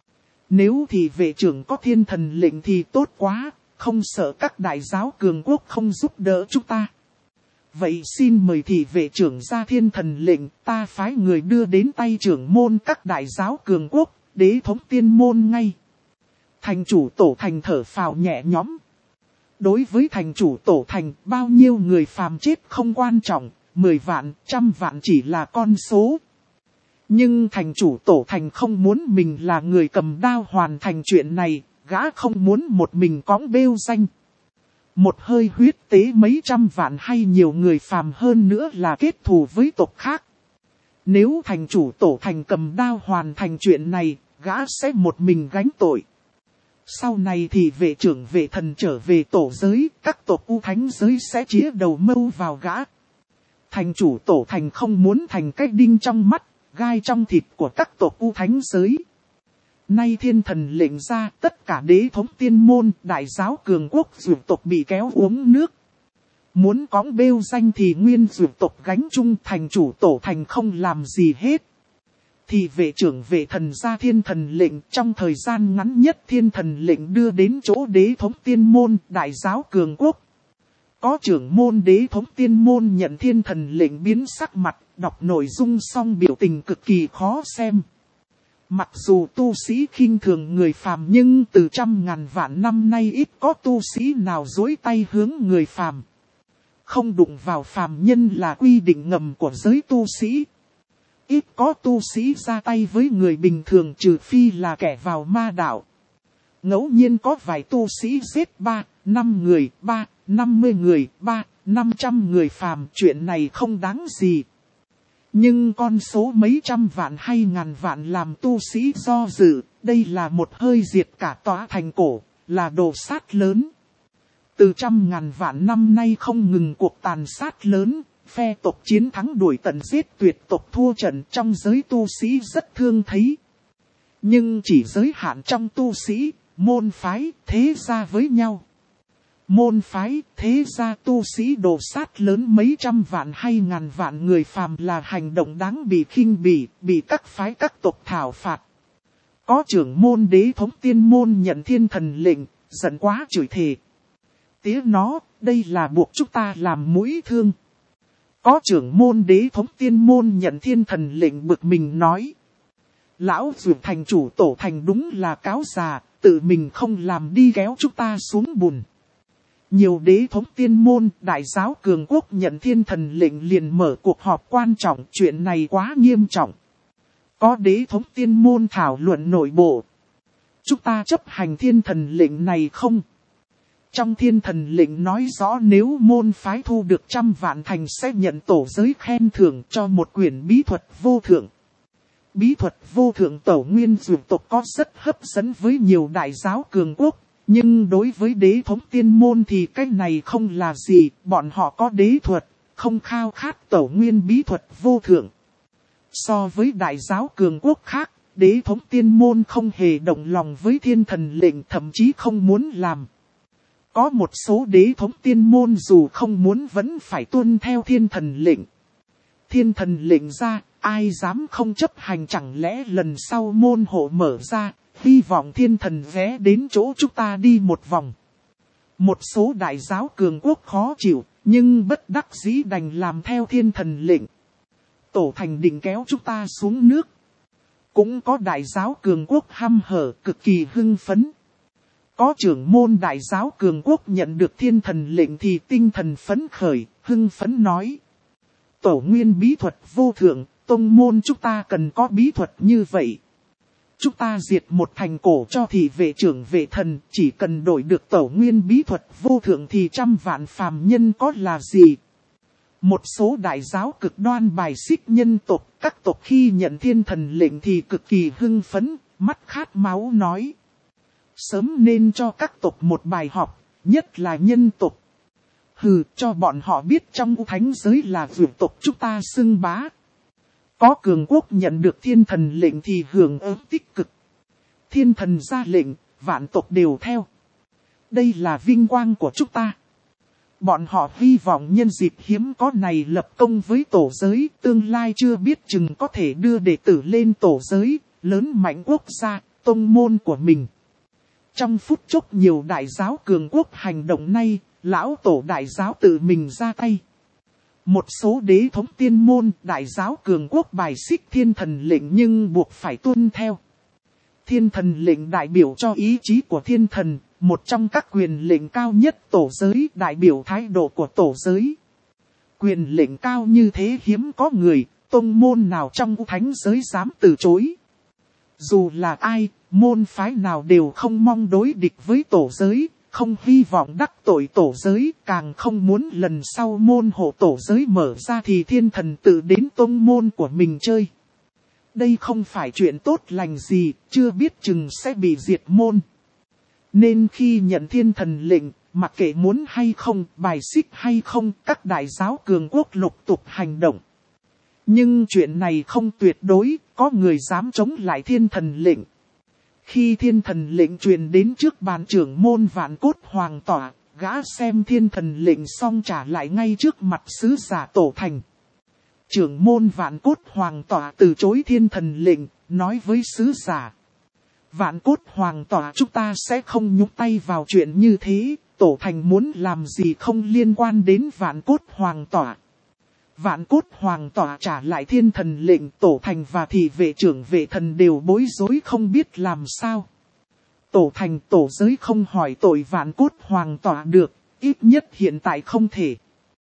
Nếu thì vệ trưởng có Thiên Thần lệnh thì tốt quá, không sợ các đại giáo cường quốc không giúp đỡ chúng ta. Vậy xin mời thì vệ trưởng ra Thiên Thần lệnh, ta phái người đưa đến tay trưởng môn các đại giáo cường quốc, đế thống tiên môn ngay. Thành chủ Tổ Thành thở phào nhẹ nhõm. Đối với thành chủ Tổ Thành, bao nhiêu người phàm chết không quan trọng, 10 vạn, 100 vạn chỉ là con số. Nhưng thành chủ Tổ Thành không muốn mình là người cầm đao hoàn thành chuyện này, gã không muốn một mình cõng bêu danh. Một hơi huyết tế mấy trăm vạn hay nhiều người phàm hơn nữa là kết thù với tộc khác. Nếu thành chủ Tổ Thành cầm đao hoàn thành chuyện này, gã sẽ một mình gánh tội. Sau này thì vệ trưởng Vệ Thần trở về tổ giới, các tộc U Thánh giới sẽ chĩa đầu mâu vào gã. Thành chủ Tổ Thành không muốn thành cái đinh trong mắt, gai trong thịt của các tộc U Thánh giới. Nay Thiên Thần lệnh ra, tất cả đế thống tiên môn, đại giáo cường quốc dược tộc bị kéo uống nước. Muốn cõng bêu danh thì nguyên dược tộc gánh chung, thành chủ tổ thành không làm gì hết. Thì vệ trưởng vệ thần ra thiên thần lệnh, trong thời gian ngắn nhất thiên thần lệnh đưa đến chỗ đế thống tiên môn, đại giáo cường quốc. Có trưởng môn đế thống tiên môn nhận thiên thần lệnh biến sắc mặt, đọc nội dung xong biểu tình cực kỳ khó xem. Mặc dù tu sĩ khinh thường người phàm nhưng từ trăm ngàn vạn năm nay ít có tu sĩ nào dối tay hướng người phàm. Không đụng vào phàm nhân là quy định ngầm của giới tu sĩ. Ít có tu sĩ ra tay với người bình thường trừ phi là kẻ vào ma đạo. Ngẫu nhiên có vài tu sĩ giết 3-5 người, 3-50 người, 300-500 người phàm, chuyện này không đáng gì. Nhưng con số mấy trăm vạn hay ngàn vạn làm tu sĩ do dự, đây là một hơi diệt cả tòa thành cổ, là đồ sát lớn. Từ trăm ngàn vạn năm nay không ngừng cuộc tàn sát lớn, phe tộc chiến thắng đuổi tận giết tuyệt tộc thua trận, trong giới tu sĩ rất thương thấy. Nhưng chỉ giới hạn trong tu sĩ, môn phái, thế gia với nhau. Môn phái, thế gia tu sĩ đồ sát lớn mấy trăm vạn hay ngàn vạn người phàm là hành động đáng bị khinh bỉ, bị các phái các tộc thảo phạt. Có trưởng môn đế thống tiên môn nhận thiên thần lệnh, giận quá chửi thề. Tía nó, đây là buộc chúng ta làm mũi thương. Có trưởng môn đế thống tiên môn nhận thiên thần lệnh bực mình nói. Lão dược thành chủ tổ thành đúng là cáo già, tự mình không làm đi kéo chúng ta xuống bùn. Nhiều đế thống tiên môn, đại giáo cường quốc nhận thiên thần lệnh liền mở cuộc họp quan trọng, chuyện này quá nghiêm trọng. Có đế thống tiên môn thảo luận nội bộ. Chúng ta chấp hành thiên thần lệnh này không? Trong thiên thần lệnh nói rõ nếu môn phái thu được 100 vạn thành sẽ nhận tổ giới khen thưởng cho một quyển bí thuật vô thượng. Bí thuật vô thượng tổ nguyên dược tộc có rất hấp dẫn với nhiều đại giáo cường quốc. Nhưng đối với đế thống tiên môn thì cái này không là gì, bọn họ có đế thuật, không khao khát tổ nguyên bí thuật vô thượng. So với đại giáo cường quốc khác, đế thống tiên môn không hề động lòng với thiên thần lệnh, thậm chí không muốn làm. Có một số đế thống tiên môn dù không muốn vẫn phải tuân theo thiên thần lệnh. Thiên thần lệnh ra, ai dám không chấp hành, chẳng lẽ lần sau môn hộ mở ra, hy vọng thiên thần ghé đến chỗ chúng ta đi một vòng. Một số đại giáo cường quốc khó chịu, nhưng bất đắc dĩ đành làm theo thiên thần lệnh. Tổ thành định kéo chúng ta xuống nước. Cũng có đại giáo cường quốc hăm hở, cực kỳ hưng phấn. Có trưởng môn đại giáo cường quốc nhận được thiên thần lệnh thì tinh thần phấn khởi, hưng phấn nói. Tổ nguyên bí thuật vô thượng, tông môn chúng ta cần có bí thuật như vậy. Chúng ta diệt một thành cổ cho thị vệ trưởng vệ thần, chỉ cần đổi được tổ nguyên bí thuật vô thượng thì 100 vạn phàm nhân có là gì. Một số đại giáo cực đoan bài xích nhân tộc, các tộc khi nhận thiên thần lệnh thì cực kỳ hưng phấn, mắt khát máu nói. Sớm nên cho các tộc một bài học, nhất là nhân tộc. Hừ, cho bọn họ biết trong thánh giới là vượt tộc chúng ta xưng bá. Có cường quốc nhận được thiên thần lệnh thì hưởng ứng tích cực. Thiên thần ra lệnh, vạn tộc đều theo. Đây là vinh quang của chúng ta. Bọn họ hy vọng nhân dịp hiếm có này lập công với tổ giới, tương lai chưa biết chừng có thể đưa đệ tử lên tổ giới, lớn mạnh quốc gia, tông môn của mình. Trong phút chốc nhiều đại giáo cường quốc hành động nay, lão tổ đại giáo tự mình ra tay. Một số đế thống tiên môn, đại giáo cường quốc bài xích thiên thần lệnh nhưng buộc phải tuân theo. Thiên thần lệnh đại biểu cho ý chí của thiên thần, một trong các quyền lệnh cao nhất tổ giới, đại biểu thái độ của tổ giới. Quyền lệnh cao như thế hiếm có người, tông môn nào trong thánh giới dám từ chối. Dù là ai, môn phái nào đều không mong đối địch với tổ giới, không hy vọng đắc tội tổ giới, càng không muốn lần sau môn hộ tổ giới mở ra thì thiên thần tự đến tông môn của mình chơi. Đây không phải chuyện tốt lành gì, chưa biết chừng sẽ bị diệt môn. Nên khi nhận thiên thần lệnh, mặc kệ muốn hay không, bài xích hay không, các đại giáo cường quốc lục tục hành động. Nhưng chuyện này không tuyệt đối, có người dám chống lại thiên thần lệnh. Khi thiên thần lệnh truyền đến trước bàn trưởng môn Vạn Cốt Hoàng tỏa, Gã xem thiên thần lệnh xong trả lại ngay trước mặt sứ giả Tổ Thành. Trưởng môn Vạn Cốt Hoàng tọa từ chối thiên thần lệnh, nói với sứ giả. Vạn Cốt Hoàng tọa chúng ta sẽ không nhúc tay vào chuyện như thế, Tổ Thành muốn làm gì không liên quan đến Vạn Cốt Hoàng tọa. Vạn Cốt Hoàng tọa trả lại thiên thần lệnh, Tổ Thành và thị vệ trưởng vệ thần đều bối rối không biết làm sao. Tổ Thành tổ giới không hỏi tội Vạn Cốt Hoàng tọa được, ít nhất hiện tại không thể.